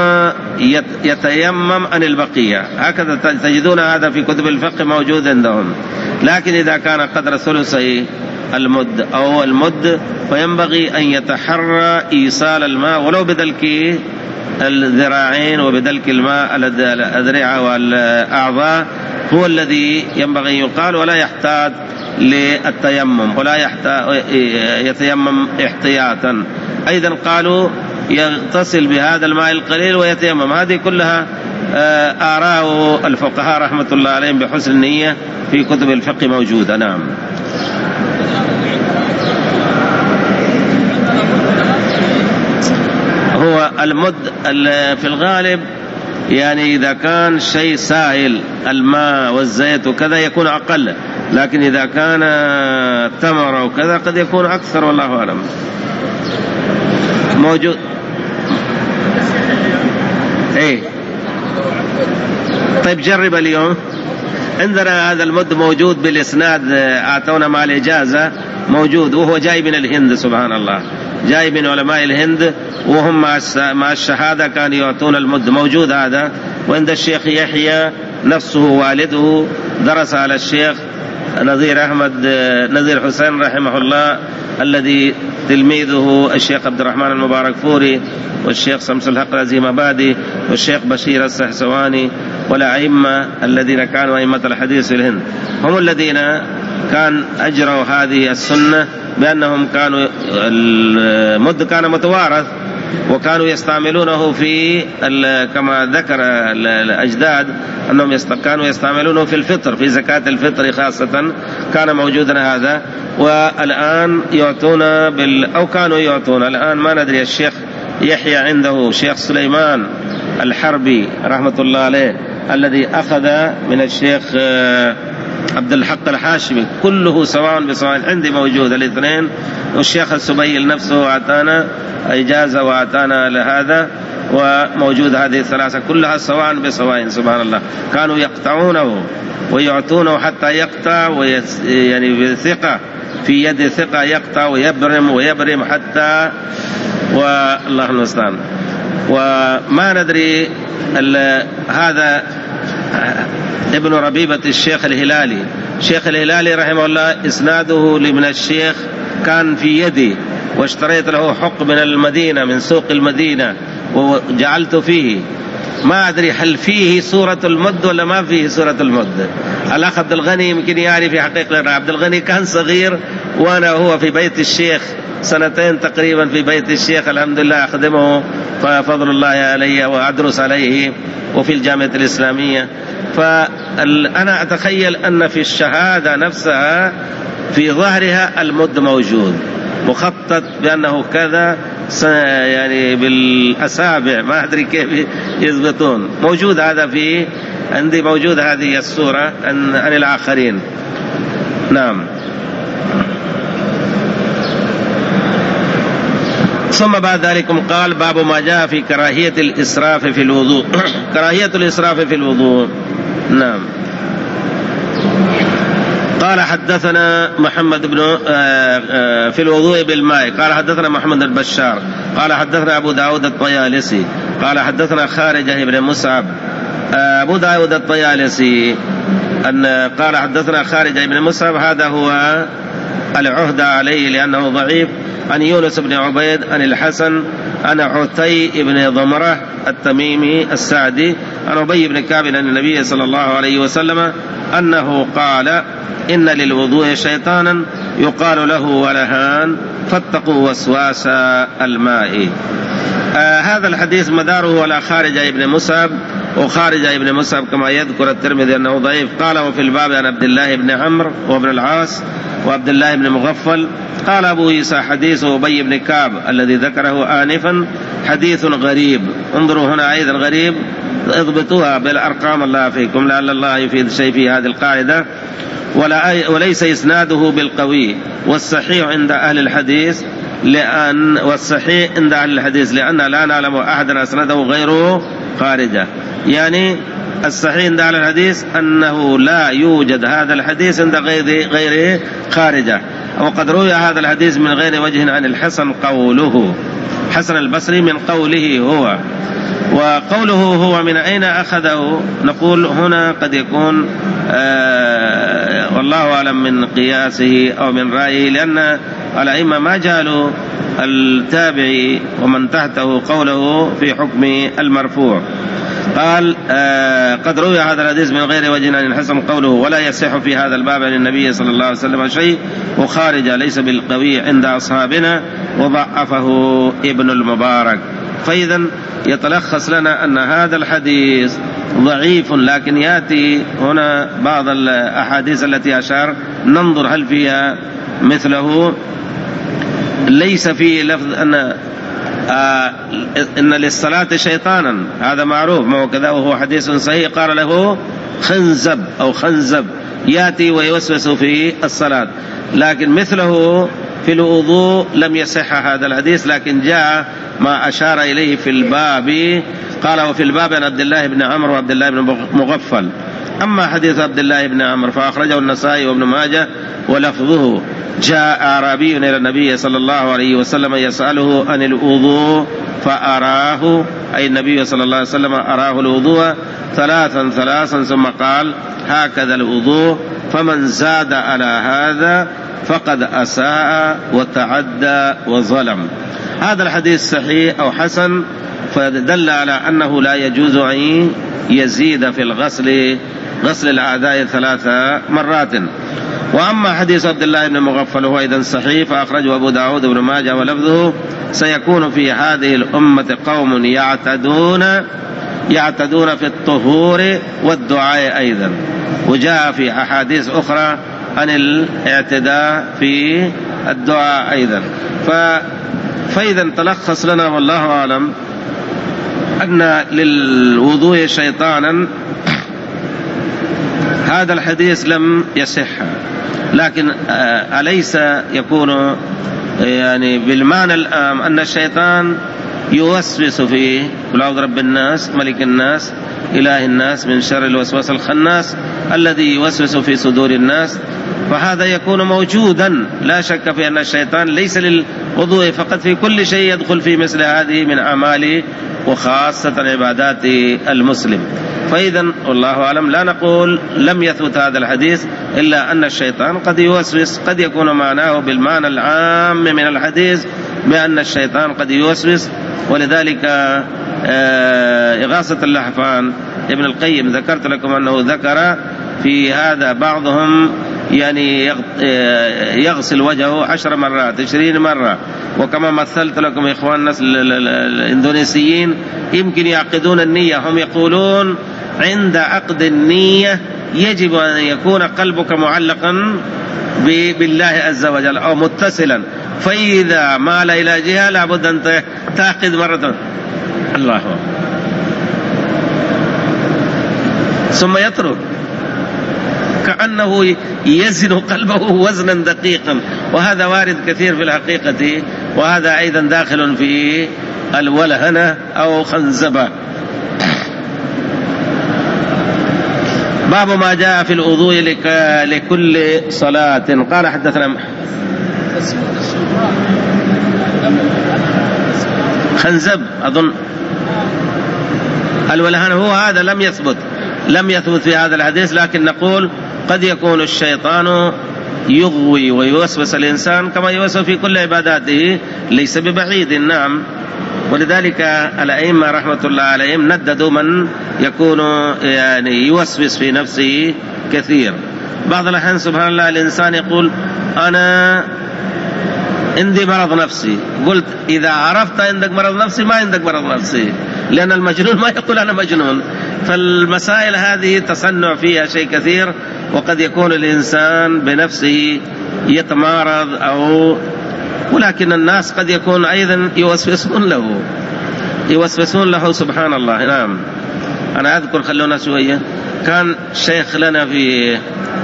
يتيمم عن البقية، هكذا تجدون هذا في كتب الفقه موجود عندهم. لكن إذا كان قدر ثلثي المد أو المد فينبغي أن يتحرى إيصال الماء ولو بدلك الذراعين وبدلك الماء على الأذرع والأعضاء، هو الذي ينبغي أن يقال، ولا يحتاج للتيمم ولا يتيمم احتياطا. أيضا قالوا يغتسل بهذا الماء القليل ويتيمم. هذه كلها آراء الفقهاء رحمة الله عليهم بحسن النية في كتب الفقه موجودة. نعم. هو المد في الغالب يعني إذا كان شيء سائل الماء والزيت وكذا يكون أقل، لكن إذا كان تمر وكذا قد يكون أكثر، والله أعلم. موجود ايه. طيب جرب اليوم. عندنا هذا المد موجود بالإسناد، أعطونا مع الإجازة موجود، وهو جاي من الهند سبحان الله، جاي من علماء الهند، وهم مع الشهادة كانوا يعطون المد، موجود هذا. وعند الشيخ يحيى نفسه والده درس على الشيخ نظير أحمد نظير حسين رحمه الله، الذي تلميذه الشيخ عبد الرحمن المبارك فوري والشيخ شمس الحق العزيمبادي والشيخ بشير السحسواني والأئمة الذين كانوا أئمة الحديث في الهند، هم الذين كان أجروا هذه السنة بأنهم كانوا المد كان متوارث، وكانوا يستعملونه في كما ذكر الأجداد أنهم كانوا يستعملونه في الفطر، في زكاة الفطر خاصة كان موجودا هذا. والآن يعطون بال أو كانوا يعطون الآن ما ندري. الشيخ يحيى عنده شيخ سليمان الحربي رحمة الله عليه الذي أخذ من الشيخ عبد الحق الحاشمي، كله سواء بسواء، عندي موجود الاثنين. والشيخ السبيل نفسه أعطانا إجازة وأعطانا لهذا، وموجود هذه الثلاثة كلها سواء بسواء سبحان الله. كانوا يقطعونه ويعطونه حتى يقطع ويس يعني بثقة في يد ثقة يقطع ويبرم ويبرم حتى، والله المستعان. وما ندري هذا ابن ربيبة الشيخ الهلالي، الشيخ الهلالي رحمه الله إسناده لمن الشيخ كان في يدي، واشتريت له حق من المدينة من سوق المدينة وجعلت فيه، ما أدري هل فيه سورة المد ولا ما فيه سورة المد. الأخ عبد الغني يمكن يعرف في حقيقة. عبد الغني كان صغير وأنا هو في بيت الشيخ سنتين تقريبا في بيت الشيخ، الحمد لله أخدمه ففضل الله علي وأدرس عليه وفي الجامعة الإسلامية. فأنا أتخيل أن في الشهادة نفسها في ظهرها المد موجود مخطط بأنه كذا يعني بالأسابع، ما أدري كيف يضبطون. موجود هذا في عندي، موجود هذه الصورة عن, عن الآخرين. نعم. ثم بعد ذلك قال باب ما جاء في كراهية الإسراف في الوضوء. كراهية الإسراف في الوضوء. نعم. قال حدثنا محمد بن في الوضوء بالماء قال حدثنا محمد البشار قال حدثنا أبو داود الطيالسي قال حدثنا خارجة بن مصعب. أبو داود الطيالسي أن قال حدثنا خارجة بن مصعب، هذا هو العهد عليه لأنه ضعيف، عن يونس بن عبيد عن الحسن عن عتي بن ضمرة التميمي السعدي عن أبي بن كعب عن النبي صلى الله عليه وسلم أنه قال إن للوضوء شيطانا يقال له ولهان فاتقوا وسواس الماء. آه هذا الحديث مداره على خارجة ابن مصعب، وخارجة ابن مصعب كما يذكر الترمذي أنه ضعيف. قال وفي الباب عن عبد الله بن عمرو وابن العاص وعبد الله بن مغفل. قال أبو عيسى حديث أبي بن كعب الذي ذكره آنفا حديث غريب. انظروا هنا أيضا غريب، اضبطوها بالأرقام الله فيكم لعل الله يفيد شيء في هذه القاعدة. ولا وليس إسناده بالقوي، والصحيح عند أهل الحديث لأن والصحيح عند أهل الحديث لأن لا نعلم أحدا أسنده غيره خارجة. يعني الصحيح عند أهل الحديث أنه لا يوجد هذا الحديث عند غير غيره خارجة. وقد روي هذا الحديث من غير وجه عن الحسن قوله، حسن البصري من قوله هو، وقوله هو من أين أخذه؟ نقول هنا قد يكون آه والله أعلم من قياسه أو من رأيه، لأن الأئمة ما جعلوا التابعي ومن تحته قوله في حكم المرفوع. قال آه قد روي هذا الحديث من غير وجه عن الحسن قوله ولا يصح في هذا الباب عن النبي صلى الله عليه وسلم شيء وخارج ليس بالقوي عند أصحابنا وضعفه ابن المبارك. فإذا يتلخص لنا أن هذا الحديث ضعيف، لكن يأتي هنا بعض الأحاديث التي أشار ننظر هل فيها مثله. ليس فيه لفظ أن آه إن للصلاة شيطانا، هذا معروف ما هو كذا، وهو حديث صحيح قال له خنزب أو خنزب يأتي ويوسوس في الصلاة، لكن مثله في الوضوء لم يصح هذا الحديث، لكن جاء ما أشار إليه في الباب. قال وفي الباب عن عبد الله بن عمرو وعبد الله بن مغفل. أما حديث عبد الله بن عمرو فأخرجه النسائي وابن ماجه ولفظه جاء أعرابي إلى النبي صلى الله عليه وسلم يسأله عن الوضوء فأراه، أي النبي صلى الله عليه وسلم أراه الوضوء ثلاثا ثلاثا ثم قال هكذا الوضوء، فمن زاد على هذا فقد أساء وتعدى وظلم. هذا الحديث صحيح أو حسن، فدل على أنه لا يجوز أن يزيد في الغسل غسل الأعداء ثلاث مرات. وأما حديث عبد الله بن مغفل هو أيضا صحيح، فأخرجه أبو داود بن ماجه ولفظه سيكون في هذه الأمة قوم يعتدون يعتدون في الطهور والدعاء أيضا، وجاء في أحاديث أخرى عن الاعتداء في الدعاء أيضا. ف... فإذا تلخص لنا والله أعلم أن للوضوء شيطانا، هذا الحديث لم يصح، لكن أليس يكون يعني بالمعنى الآن أن الشيطان يوسوس فيه قل أعوذ برب الناس ملك الناس إله الناس من شر الوسواس الخناس الذي يوسوس في صدور الناس، فهذا يكون موجودا لا شك في أن الشيطان ليس للوضوء فقط، في كل شيء يدخل في مثل هذه من أعماله وخاصة عبادات المسلم. فإذا والله أعلم لا نقول لم يثبت هذا الحديث، إلا أن الشيطان قد يوسوس، قد يكون معناه بالمعنى العام من الحديث بأن الشيطان قد يوسوس. ولذلك إغاثة اللحفان ابن القيم ذكرت لكم أنه ذكر في هذا بعضهم يعني يغسل وجهه عشر مرات عشرين مرة، وكما مثلت لكم إخواننا الإندونيسيين يمكن يعقدون النية، هم يقولون عند عقد النية يجب أن يكون قلبك معلقا بالله عز وجل أو متصلا، فإذا مال إلى جهة لابد أن تعقد مرة الله ثم يترك، كأنه يزن قلبه وزنا دقيقا، وهذا وارد كثير في الحقيقة، وهذا أيضا داخل في الولهنة أو خنزبة. باب ما جاء في الوضوء لكل صلاة. قال حدثنا خنزب أظن الولهنة هو هذا لم يثبت لم يثبت في هذا الحديث، لكن نقول قد يكون الشيطان يغوي ويوسوس الإنسان كما يوسوس في كل عباداته، ليس ببعيد. نعم، ولذلك الأئمة رحمة الله عليهم نددوا من يكون يعني يوسوس في نفسه كثير. بعض الأحيان سبحان الله الإنسان يقول أنا عندي مرض نفسي، قلت إذا عرفت عندك مرض نفسي ما عندك مرض نفسي، لأن المجنون ما يقول أنا مجنون. فالمسائل هذه تصنع فيها شيء كثير، وقد يكون الإنسان بنفسه يتمارض أو ولكن الناس قد يكون أيضا يوسوسون له يوسوسون له سبحان الله. نعم، أنا أذكر خلونا شوية، كان شيخ لنا في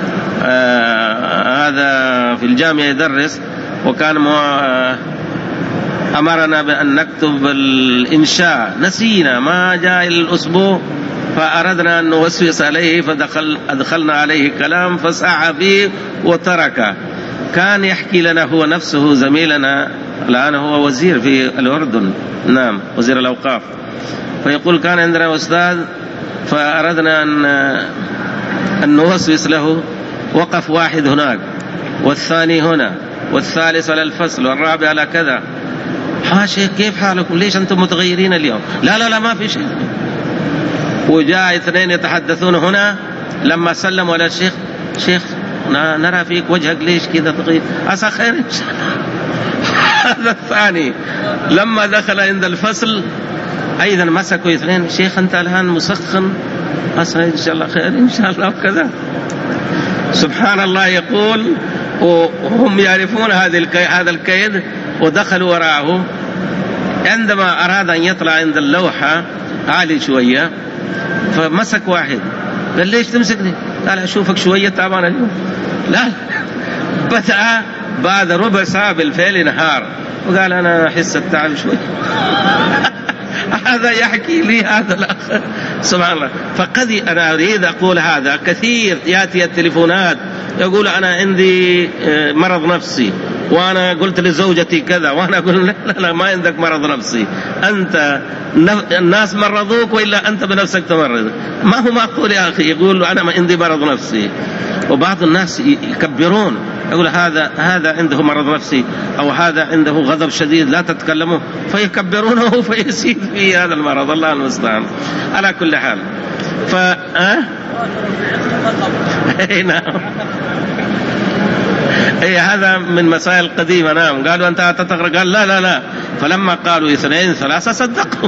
آه هذا في الجامعة يدرس، وكان آه أمرنا بأن نكتب الإنشاء، نسينا ما جاء الأسبوع، فأردنا أن نوسوس عليه فدخل أدخلنا عليه كلام فسعى فيه وتركه. كان يحكي لنا هو نفسه زميلنا الآن هو وزير في الأردن، نعم وزير الأوقاف، فيقول كان عندنا أستاذ فأردنا أن أن نوسوس له، وقف واحد هناك والثاني هنا والثالث على الفصل والرابع على كذا، ها شيخ كيف حالكم، ليش أنتم متغيرين اليوم؟ لا لا لا ما في شيء. وجاء اثنين يتحدثون هنا لما سلموا على الشيخ: شيخ نرى فيك وجهك ليش كذا تغير؟ عسى خير إن شاء الله. هذا الثاني لما دخل عند الفصل أيضا مسكوا اثنين: شيخ أنت الآن مسخن، عسى إن شاء الله خير إن شاء الله وكذا. سبحان الله. يقول وهم يعرفون هذا الكيد ودخلوا وراءه. عندما أراد أن يطلع عند اللوحة عالي شوية فمسك واحد قال: ليش تمسكني؟ قال: أشوفك شوية تعبان اليوم. لا، بدأ بعد ربع ساعة بالفعل انهار وقال: أنا أحس التعب شوي. هذا يحكي لي هذا الأخ. سبحان الله. فقد أنا أريد أقول هذا كثير يأتي التليفونات يقول: أنا عندي مرض نفسي وأنا قلت لزوجتي كذا، وأنا أقول: لا لا ما عندك مرض نفسي، أنت الناس مرضوك وإلا أنت بنفسك تمرض. ما هو معقول يا أخي يقول أنا ما عندي مرض نفسي. وبعض الناس يكبرون يقول: هذا هذا عنده مرض نفسي أو هذا عنده غضب شديد لا تتكلموا، فيكبرونه فيزيد في هذا المرض. الله المستعان. على كل حال ف أه؟ نعم. أي هذا من مسائل قديمة. نعم. قالوا: أنت تتغرق؟ قال: لا لا لا. فلما قالوا اثنين ثلاثة صدقوا.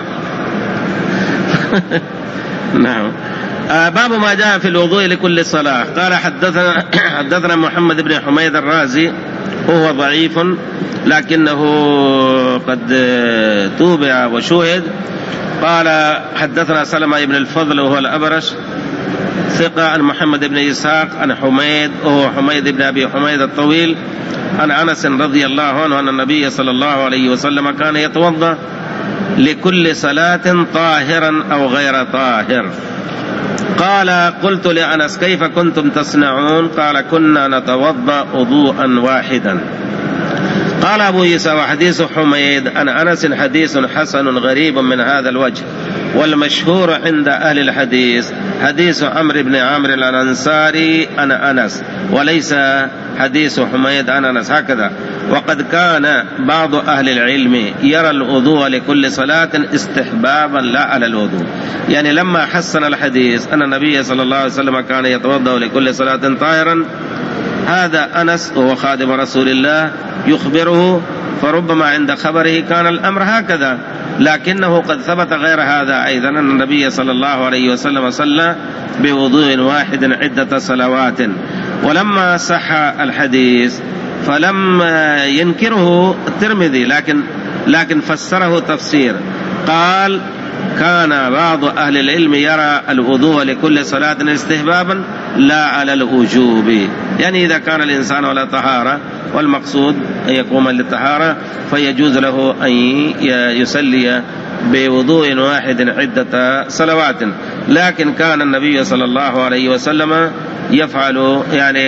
نعم. آه باب ما جاء في الوضوء لكل صلاة. قال: حدثنا حدثنا محمد بن حميد الرازي وهو ضعيف لكنه قد توبع وشوهد. قال: حدثنا سلمة بن الفضل وهو الأبرش ثقة عن محمد بن إسحاق عن حميد وهو حميد بن أبي حميد الطويل عن أنس رضي الله عنه أن النبي صلى الله عليه وسلم كان يتوضأ لكل صلاة طاهرا أو غير طاهر. قال: قلت لأنس: كيف كنتم تصنعون؟ قال: كنا نتوضأ وضوءا واحدا. قال أبو عيسى: وحديث حميد عن أنس حديث حسن غريب من هذا الوجه، والمشهور عند أهل الحديث حديث عمرو بن عمرو الأنصاري عن أنس وليس حديث حميد عن أنس هكذا. وقد كان بعض أهل العلم يرى الوضوء لكل صلاة استحبابا لا على الوضوء. يعني لما حسن الحديث أن النبي صلى الله عليه وسلم كان يتوضأ لكل صلاة طاهرا، هذا أنس وهو خادم رسول الله يخبره، فربما عند خبره كان الأمر هكذا، لكنه قد ثبت غير هذا أيضا أن النبي صلى الله عليه وسلم صلى بوضوء واحد عدة صلوات. ولما صح الحديث فلم ينكره الترمذي لكن لكن فسره تفسير. قال: كان بعض أهل العلم يرى الوضوء لكل صلاة استحبابا لا على الوجوب. يعني إذا كان الإنسان على طهارة والمقصود أن يقوم للطهارة فيجوز له أن يصلي بوضوء واحد عدة صلوات. لكن كان النبي صلى الله عليه وسلم يفعل يعني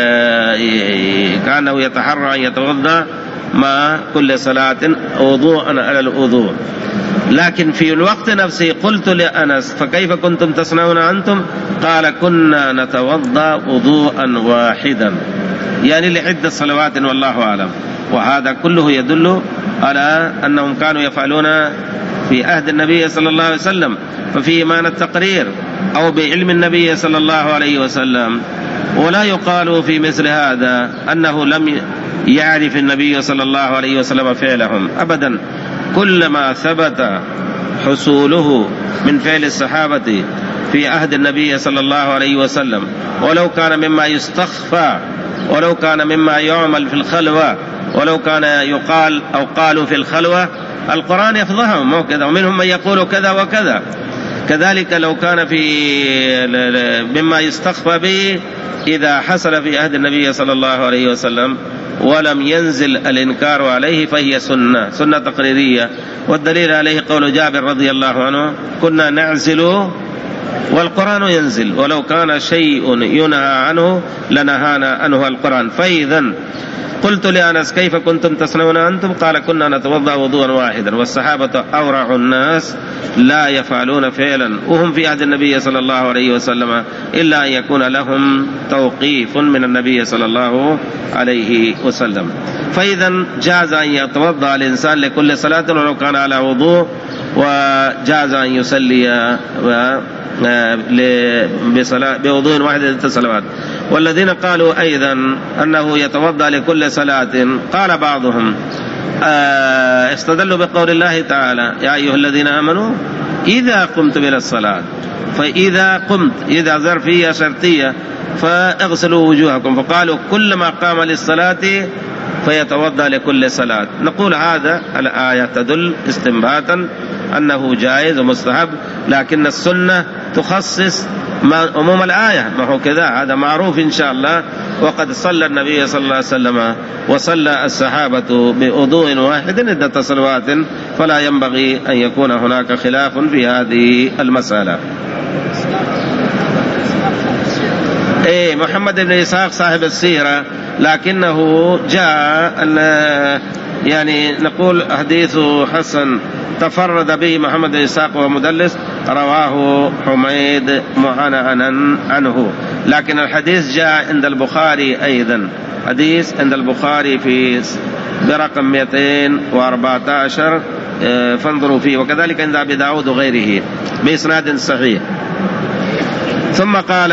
كأنه يتحرى أن يتوضأ مع كل صلاة وضوءا على الوضوء. لكن في الوقت نفسه قلت لأنس: فكيف كنتم تصنعون أنتم؟ قال: كنا نتوضأ وضوءا واحدا، يعني لعدة صلوات والله أعلم. وهذا كله يدل على أنهم كانوا يفعلون في عهد النبي صلى الله عليه وسلم، ففيه معنى التقرير أو بعلم النبي صلى الله عليه وسلم. ولا يقال في مثل هذا أنه لم يعرف النبي صلى الله عليه وسلم فعلهم أبدا. كلما ثبت حصوله من فعل الصحابة في عهد النبي صلى الله عليه وسلم، ولو كان مما يستخفى، ولو كان مما يعمل في الخلوة، ولو كان يقال أو قالوا في الخلوة، القرآن يفضحهم مو كذا، ومنهم من يقول كذا وكذا. كذلك لو كان في مما يستخفى به إذا حصل في عهد النبي صلى الله عليه وسلم ولم ينزل الإنكار عليه فهي سنة سنة تقريرية. والدليل عليه قول جابر رضي الله عنه: كنا نعزل والقرآن ينزل، ولو كان شيء ينهى عنه لنهانا عنه القرآن. فإذا قلت لأنس: كيف كنتم تصنعون أنتم؟ قال: كنا نتوضأ وضوءا واحدا. والصحابة أورع الناس لا يفعلون فعلا وهم في عهد النبي صلى الله عليه وسلم إلا أن يكون لهم توقيف من النبي صلى الله عليه وسلم. فإذا جاز أن يتوضأ الإنسان لكل صلاة ولو كان على وضوء، وجاز أن يصلي بوضوء واحد ست صلوات. والذين قالوا أيضا أنه يتوضأ لكل صلاة قال بعضهم استدلوا بقول الله تعالى يا أيها الذين آمنوا إذا قمتم إلى الصلاة، فإذا قمت إذا ظرفية شرطية فاغسلوا وجوهكم، فقالوا كلما قام للصلاة فيتوضأ لكل صلاة. نقول هذا الآية تدل استنباطا أنه جائز ومستحب، لكن السنة تخصص عموم الآية، ما هو كذا، هذا معروف إن شاء الله. وقد صلى النبي صلى الله عليه وسلم وصلى الصحابة بوضوء واحد عدة صلوات، فلا ينبغي أن يكون هناك خلاف في هذه المسألة. إيه محمد بن إسحاق صاحب السيرة، لكنه جاء يعني نقول حديث حسن تفرد به محمد بن إسحاق وهو مدلس، رواه حميد معنعنا عنه، لكن الحديث جاء عند البخاري أيضا، حديث عند البخاري في برقم مئتين وأربعة عشر فانظروا فيه، وكذلك عند أبي داود وغيره بإسناد صحيح. ثم قال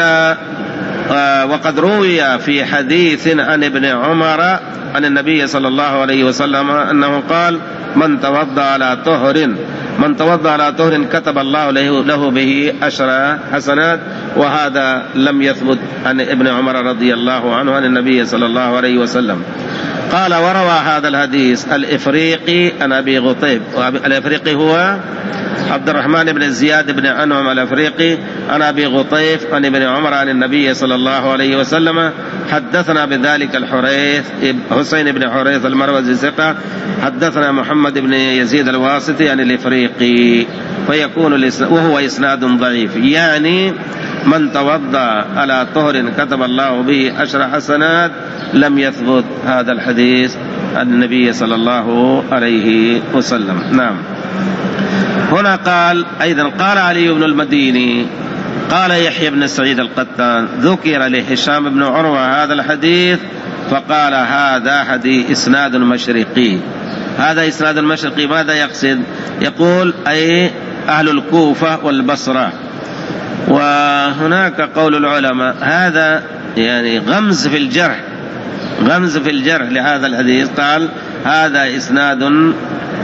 وقد روي في حديث عن ابن عمر عن النبي صلى الله عليه وسلم أنه قال من توضأ على طهر من توضأ على طهر كتب الله له به عشر حسنات، وهذا لم يثبت عن ابن عمر رضي الله عنه عن النبي صلى الله عليه وسلم. قال وروى هذا الحديث الإفريقي عن أبي غطيب، الإفريقي هو عبد الرحمن بن زياد بن عنهم الأفريقي عن أبي غطيف عن ابن عمر عن النبي صلى الله عليه وسلم. حدثنا بذلك الحريث حسين بن حريث المروزي ثقة، حدثنا محمد بن يزيد الواسطي عن الإفريقي، فيكون وهو إسناد ضعيف، يعني من توضأ على طهر كتب الله به عشر حسنات لم يثبت هذا الحديث عن النبي صلى الله عليه وسلم. نعم. هنا قال أيضا قال علي بن المديني قال يحيى بن سعيد القطان ذكر لهشام بن عروة هذا الحديث فقال هذا حديث إسناد مشرقي. هذا إسناد مشرقي ماذا يقصد؟ يقول أي أهل الكوفة والبصرة. وهناك قول العلماء هذا يعني غمز في الجرح، غمز في الجرح لهذا الحديث، قال هذا إسناد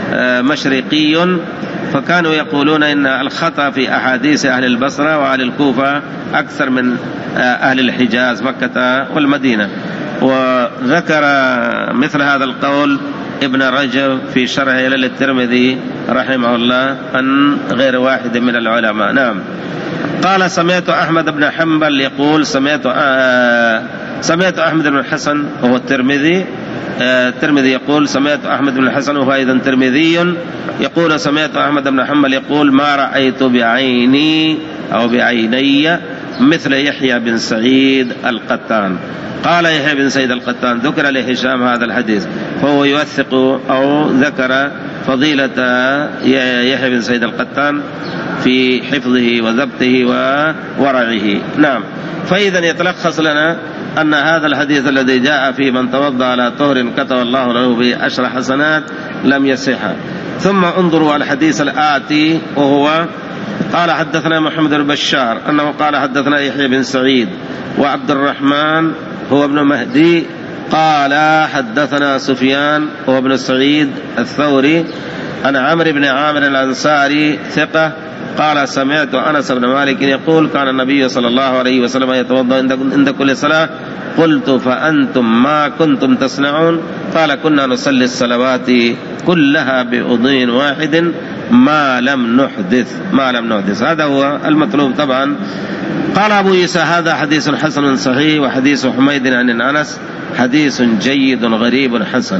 مشرقي، فكانوا يقولون إن الخطأ في أحاديث أهل البصرة وأهل الكوفة أكثر من أهل الحجاز مكة والمدينة. وذكر مثل هذا القول ابن رجب في شرح علل الترمذي رحمه الله عن غير واحد من العلماء. نعم. قال سمعت أحمد بن حنبل يقول سمعت آه سمعت أحمد بن الحسن وهو الترمذي آه الترمذي يقول سمعت أحمد بن الحسن وهو أيضا ترمذي يقول سمعت أحمد بن حنبل يقول ما رأيت بعيني أو بعيني مثل يحيى بن سعيد القطان. قال يحيى بن سعيد القطان ذكر لهشام هذا الحديث، فهو يوثق أو ذكر فضيلة يحيى بن سعيد القطان في حفظه وضبطه وورعه. نعم. فإذا يتلخص لنا أن هذا الحديث الذي جاء في من توضأ على طهر كتب الله له بعشر حسنات لم يصح. ثم انظروا على الحديث الآتي وهو قال حدثنا محمد بن بشار أنه قال حدثنا يحيى بن سعيد وعبد الرحمن هو ابن مهدي قال حدثنا سفيان هو ابن سعيد الثوري عن عمرو بن عامر الأنصاري ثقة قال سمعت أنس بن مالك يقول كان النبي صلى الله عليه وسلم يتوضأ عند كل صلاة. قلت فأنتم ما كنتم تصنعون؟ قال كنا نصلي الصلوات كلها بوضوء واحد ما لم نحدث ما لم نحدث هذا هو المطلوب طبعا. قال أبو عيسى هذا حديث حسن صحيح، وحديث حميد عن أنس حديث جيد غريب حسن.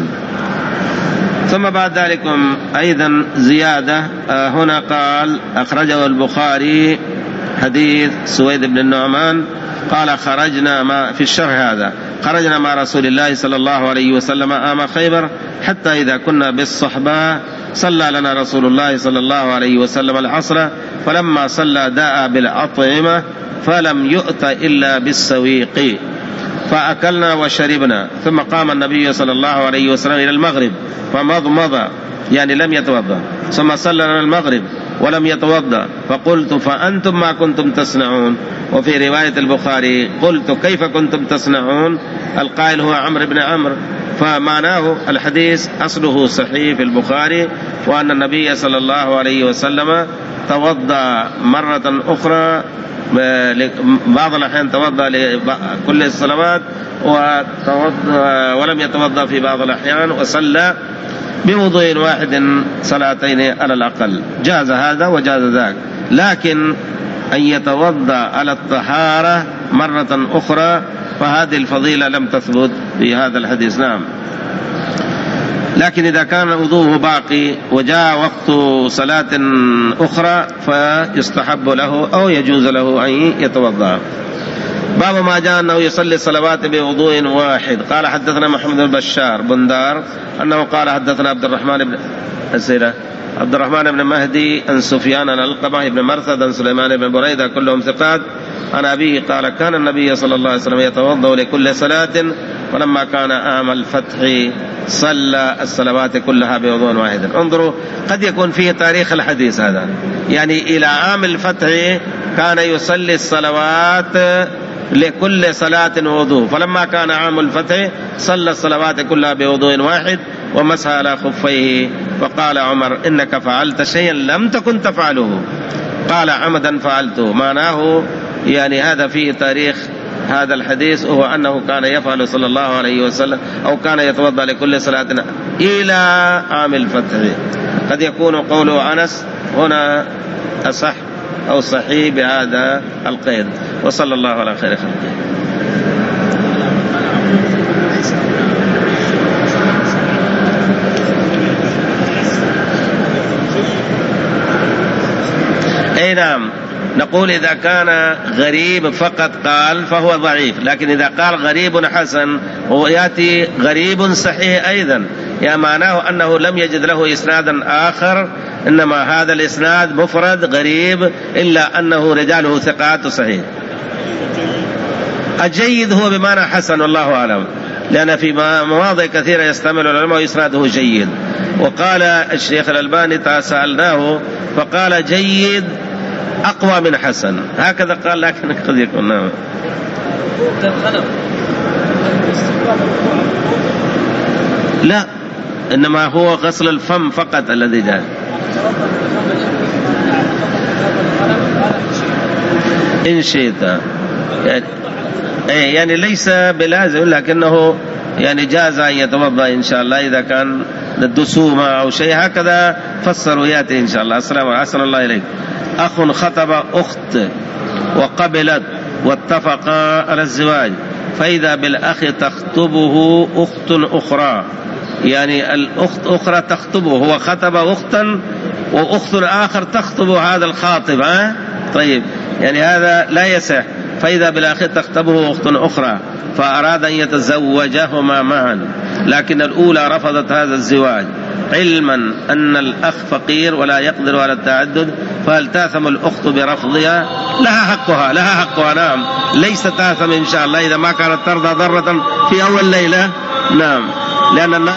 ثم بعد ذلك أيضا زيادة هنا قال أخرجه البخاري حديث سويد بن النعمان قال خرجنا ما في الشرح هذا خرجنا مع رسول الله صلى الله عليه وسلم عام خيبر حتى إذا كنا بالصحبة صلى لنا رسول الله صلى الله عليه وسلم العصر، فلما صلى دعا بالأطعمة فلم يؤت إلا بالسويق فأكلنا وشربنا، ثم قام النبي صلى الله عليه وسلم إلى المغرب فمضمض يعني لم يتوضأ، ثم صلى لنا المغرب ولم يتوضأ، فقلت فأنتم ما كنتم تصنعون. وفي رواية البخاري قلت كيف كنتم تصنعون؟ القائل هو عمرو بن عمرو. فمعناه الحديث أصله صحيح في البخاري، وأن النبي صلى الله عليه وسلم توضأ مرة أخرى، بعض الأحيان توضأ لكل الصلوات ولم يتوضأ في بعض الأحيان، وصلى بوضوء واحد صلاتين على الأقل. جاز هذا وجاز ذاك، لكن أن يتوضأ على الطهارة مرة أخرى فهذه الفضيلة لم تثبت في هذا الحديث. نعم. لكن إذا كان وضوءه باقي وجاء وقت صلاة أخرى فيستحب له أو يجوز له أن يتوضأ. باب ما جاء أنه يصلي الصلوات بوضوء واحد. قال حدثنا محمد بن بشار بندار أنه قال حدثنا عبد الرحمن بن أسئلة عبد الرحمن بن مهدي عن سفيان عن القمة بن مرثد عن سليمان بن بريدة كلهم ثقات عن أبيه قال كان النبي صلى الله عليه وسلم يتوضأ لكل صلاة، ولما كان عام الفتح صلى الصلوات كلها بوضوء واحد. انظروا، قد يكون فيه تاريخ الحديث هذا، يعني إلى عام الفتح كان يصلي الصلوات لكل صلاة وضوء، فلما كان عام الفتح صلى الصلوات كلها بوضوء واحد ومسح على خفيه. فقال عمر إنك فعلت شيئا لم تكن تفعله. قال عمدا فعلته. معناه يعني هذا فيه تاريخ هذا الحديث، هو أنه كان يفعل صلى الله عليه وسلم أو كان يتوضأ لكل صلاة إلى عام الفتح. قد يكون قول أنس هنا أصح أو صحيح بهذا القيد. وصلى الله على خير خلقه. أي نعم. نقول إذا كان غريب فقط قال فهو ضعيف، لكن إذا قال غريب حسن ويأتي غريب صحيح أيضا، يعني معناه أنه لم يجد له إسنادا آخر، إنما هذا الإسناد مفرد غريب إلا أنه رجاله ثقات صحيح. الجيد هو بمعنى حسن والله أعلم، لأن في مواضع كثيرة يستعمل العلماء إسناده جيد. وقال الشيخ الألباني سألناه فقال جيد أقوى من حسن، هكذا قال، لكن قد يكون نعم. لا، إنما هو غسل الفم فقط الذي جاء. إن شئت يعني, يعني ليس بلازم، لكنه يعني جاز أن يتوضأ إن شاء الله إذا كان الدسومة أو شيء، هكذا فسروا يأتي إن شاء الله. السلام عليكم. أحسن الله إليك. أخ خطب أخت وقبلت واتفقا على الزواج، فإذا بالأخ تخطبه أخت أخرى، يعني الأخت أخرى تخطبه، هو خطب أختا وأخت آخر تخطب هذا الخاطب. ها؟ طيب، يعني هذا لا يصح. فإذا بالأخ تخطبه أخت أخرى فأراد أن يتزوجهما معا، لكن الأولى رفضت هذا الزواج علما أن الأخ فقير ولا يقدر على التعدد، فهل تاثم الأخت برفضها؟ لها حقها، لها حقها نعم، ليس تاثم إن شاء الله إذا ما كانت ترضى ضرة في أول ليلة. نعم، لأن الناس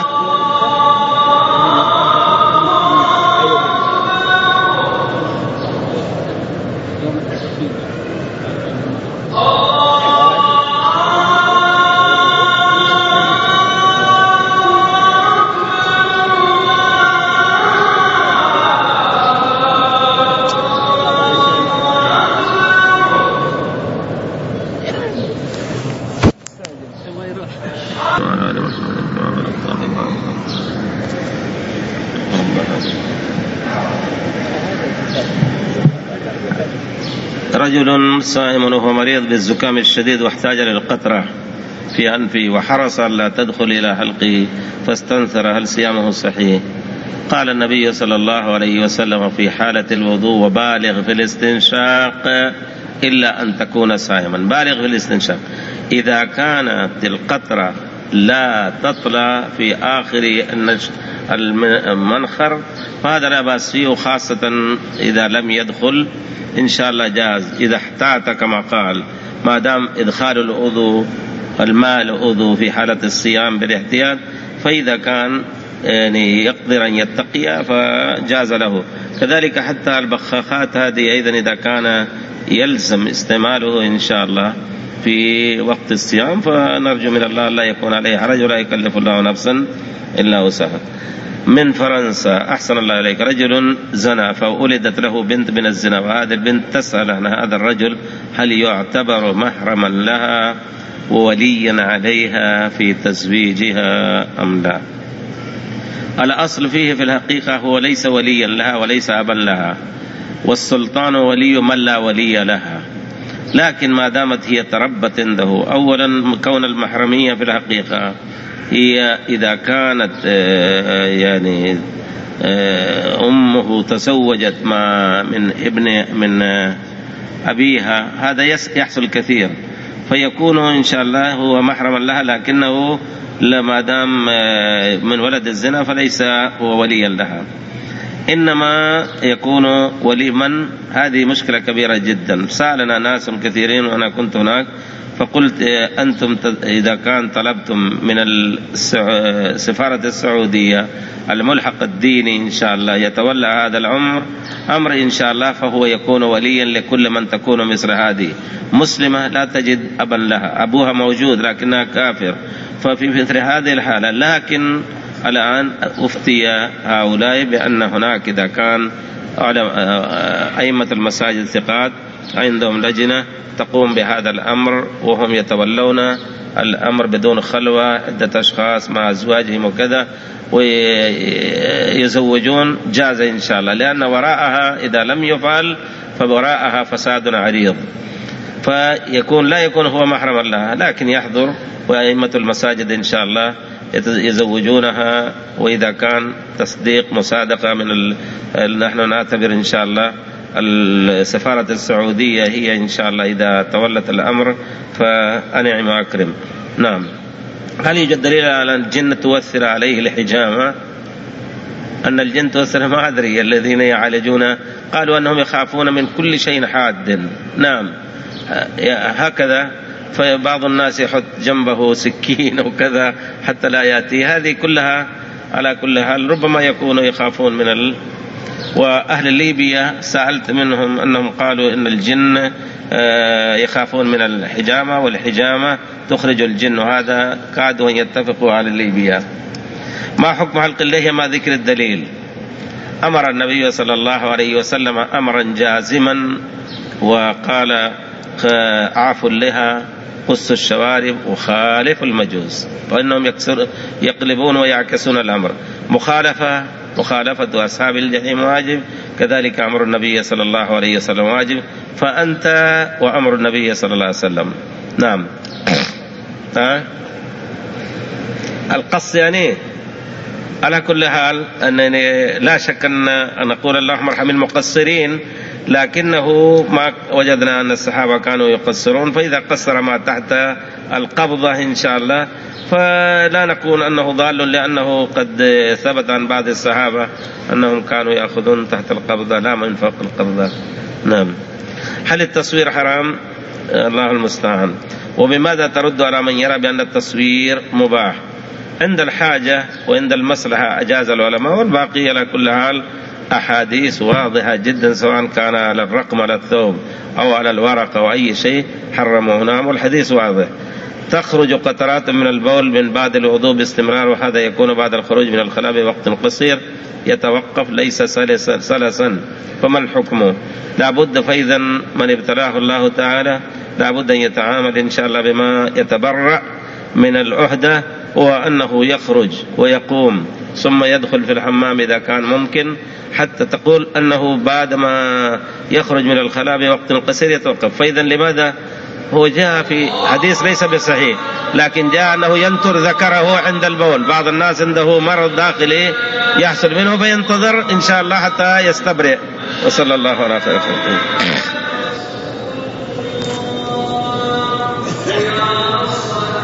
رجل صائم وهو مريض بالزكام الشديد واحتاج للقطرة في أنفه وحرص لا تدخل إلى حلقه فاستنثر، هل صيامه صحيح؟ قال النبي صلى الله عليه وسلم في حالة الوضوء وبالغ في الاستنشاق إلا أن تكون صائما. بالغ في الاستنشاق إذا كانت القطرة لا تطلع في آخر المنخر فهذا لا بأس فيه، خاصة إذا لم يدخل إن شاء الله جاز. إذا احتاط كما قال، ما دام إدخال العضو الماء العضو في حالة الصيام بالاحتياط، فإذا كان يعني يقدر أن يتقي فجاز له. كذلك حتى البخاخات هذه أيضا إذا كان يلزم استعماله إن شاء الله في وقت الصيام فنرجو من الله لا يكون عليه حرج ولا يكلف الله نفسا إلا وسعها. من فرنسا أحسن الله إليك، رجل زنى فولدت له بنت من الزنا، وهذه البنت تسأل عن هذا الرجل هل يعتبر محرما لها ووليا عليها في تزويجها أم لا. الأصل فيه في الحقيقة هو ليس وليا لها وليس أبا لها، والسلطان ولي من لا ولي لها، لكن ما دامت هي تربت عنده. أولا كون المحرمية في الحقيقة هي إذا كانت يعني أمه تزوجت ما من ابن من أبيها، هذا يحصل كثير، فيكون إن شاء الله هو محرما لها، لكنه لما دام من ولد الزنا فليس هو وليا لها، إنما يكون ولي من. هذه مشكلة كبيرة جدا. سألنا ناس كثيرين وأنا كنت هناك فقلت أنتم إذا كان طلبتم من سفارة السعودية الملحق الديني إن شاء الله يتولى هذا الأمر أمر إن شاء الله، فهو يكون وليا لكل من تكون مثل هذه مسلمة لا تجد أبا لها، أبوها موجود لكنها كافر، ففي مثل هذه الحالة. لكن الآن أفتي هؤلاء بأن هناك إذا كان أئمة المساجد ثقات عندهم لجنة تقوم بهذا الأمر وهم يتولون الأمر بدون خلوة، عدة أشخاص مع أزواجهم وكذا ويزوجون، جاز إن شاء الله، لأن وراءها إذا لم يفعل فوراءها فساد عريض، فيكون لا يكون هو محرما لها، لكن يحضر وأئمة المساجد إن شاء الله يزوجونها. وإذا كان تصديق مصادقة من ال... نحن نعتبر إن شاء الله السفارة السعودية هي إن شاء الله إذا تولت الأمر فأنعم وأكرم. نعم. هل يوجد دليل على الجن تؤثر عليه الحجامة؟ أن الجن تؤثر ما أدري، الذين يعالجون قالوا أنهم يخافون من كل شيء حاد. نعم هكذا، فبعض الناس يحط جنبه سكين وكذا حتى لا يأتي، هذه كلها على كل حال ربما يكونوا يخافون من ال... وأهل ليبيا سألت منهم أنهم قالوا إن الجن يخافون من الحجامة والحجامة تخرج الجن، وهذا كادوا أن يتفقوا على ليبيا. ما حكم حلق اللحية مع ذكر الدليل؟ أمر النبي صلى الله عليه وسلم أمرا جازما وقال عافوا اللحى قصوا الشوارب وخالفوا المجوس، فإنهم يكسر يقلبون ويعكسون الأمر. مخالفة مخالفة أصحاب الجحيم واجب، كذلك أمر النبي صلى الله عليه وسلم واجب، فأنت وأمر النبي صلى الله عليه وسلم. نعم. ها القص يعني على كل حال أنني لا شك أن نقول اللهم ارحم المقصرين، لكنه ما وجدنا أن الصحابة كانوا يقصرون، فإذا قصر ما تحت القبضة إن شاء الله فلا نقول أنه ضال، لأنه قد ثبت عن بعض الصحابة أنهم كانوا يأخذون تحت القبضة لا من فوق القبضة. نعم. هل التصوير حرام؟ الله المستعان. وبماذا ترد على من يرى بأن التصوير مباح؟ عند الحاجة وعند المصلحة أجاز العلماء، والباقي على كل حال أحاديث واضحة جدا سواء كان على الرقم على الثوب أو على الورق أو أي شيء حرمه. نعم والحديث واضح. تخرج قطرات من البول من بعد الوضوء باستمرار، وهذا يكون بعد الخروج من الخلاء بوقت قصير يتوقف ليس سلسا، فما الحكم؟ لابد، فإذا من ابتلاه الله تعالى لابد أن يتعامل إن شاء الله بما يتبرأ من العهدة، وأنه يخرج ويقوم ثم يدخل في الحمام إذا كان ممكن، حتى تقول أنه بعد ما يخرج من الخلاء بوقت قصير يتوقف. فإذا لماذا هو جاء في حديث ليس بصحيح، لكن جاء أنه ينتر ذكره عند البول. بعض الناس عنده مرض داخلي يحصل منه فينتظر إن شاء الله حتى يستبرئ. وصلى الله على خير خلقه.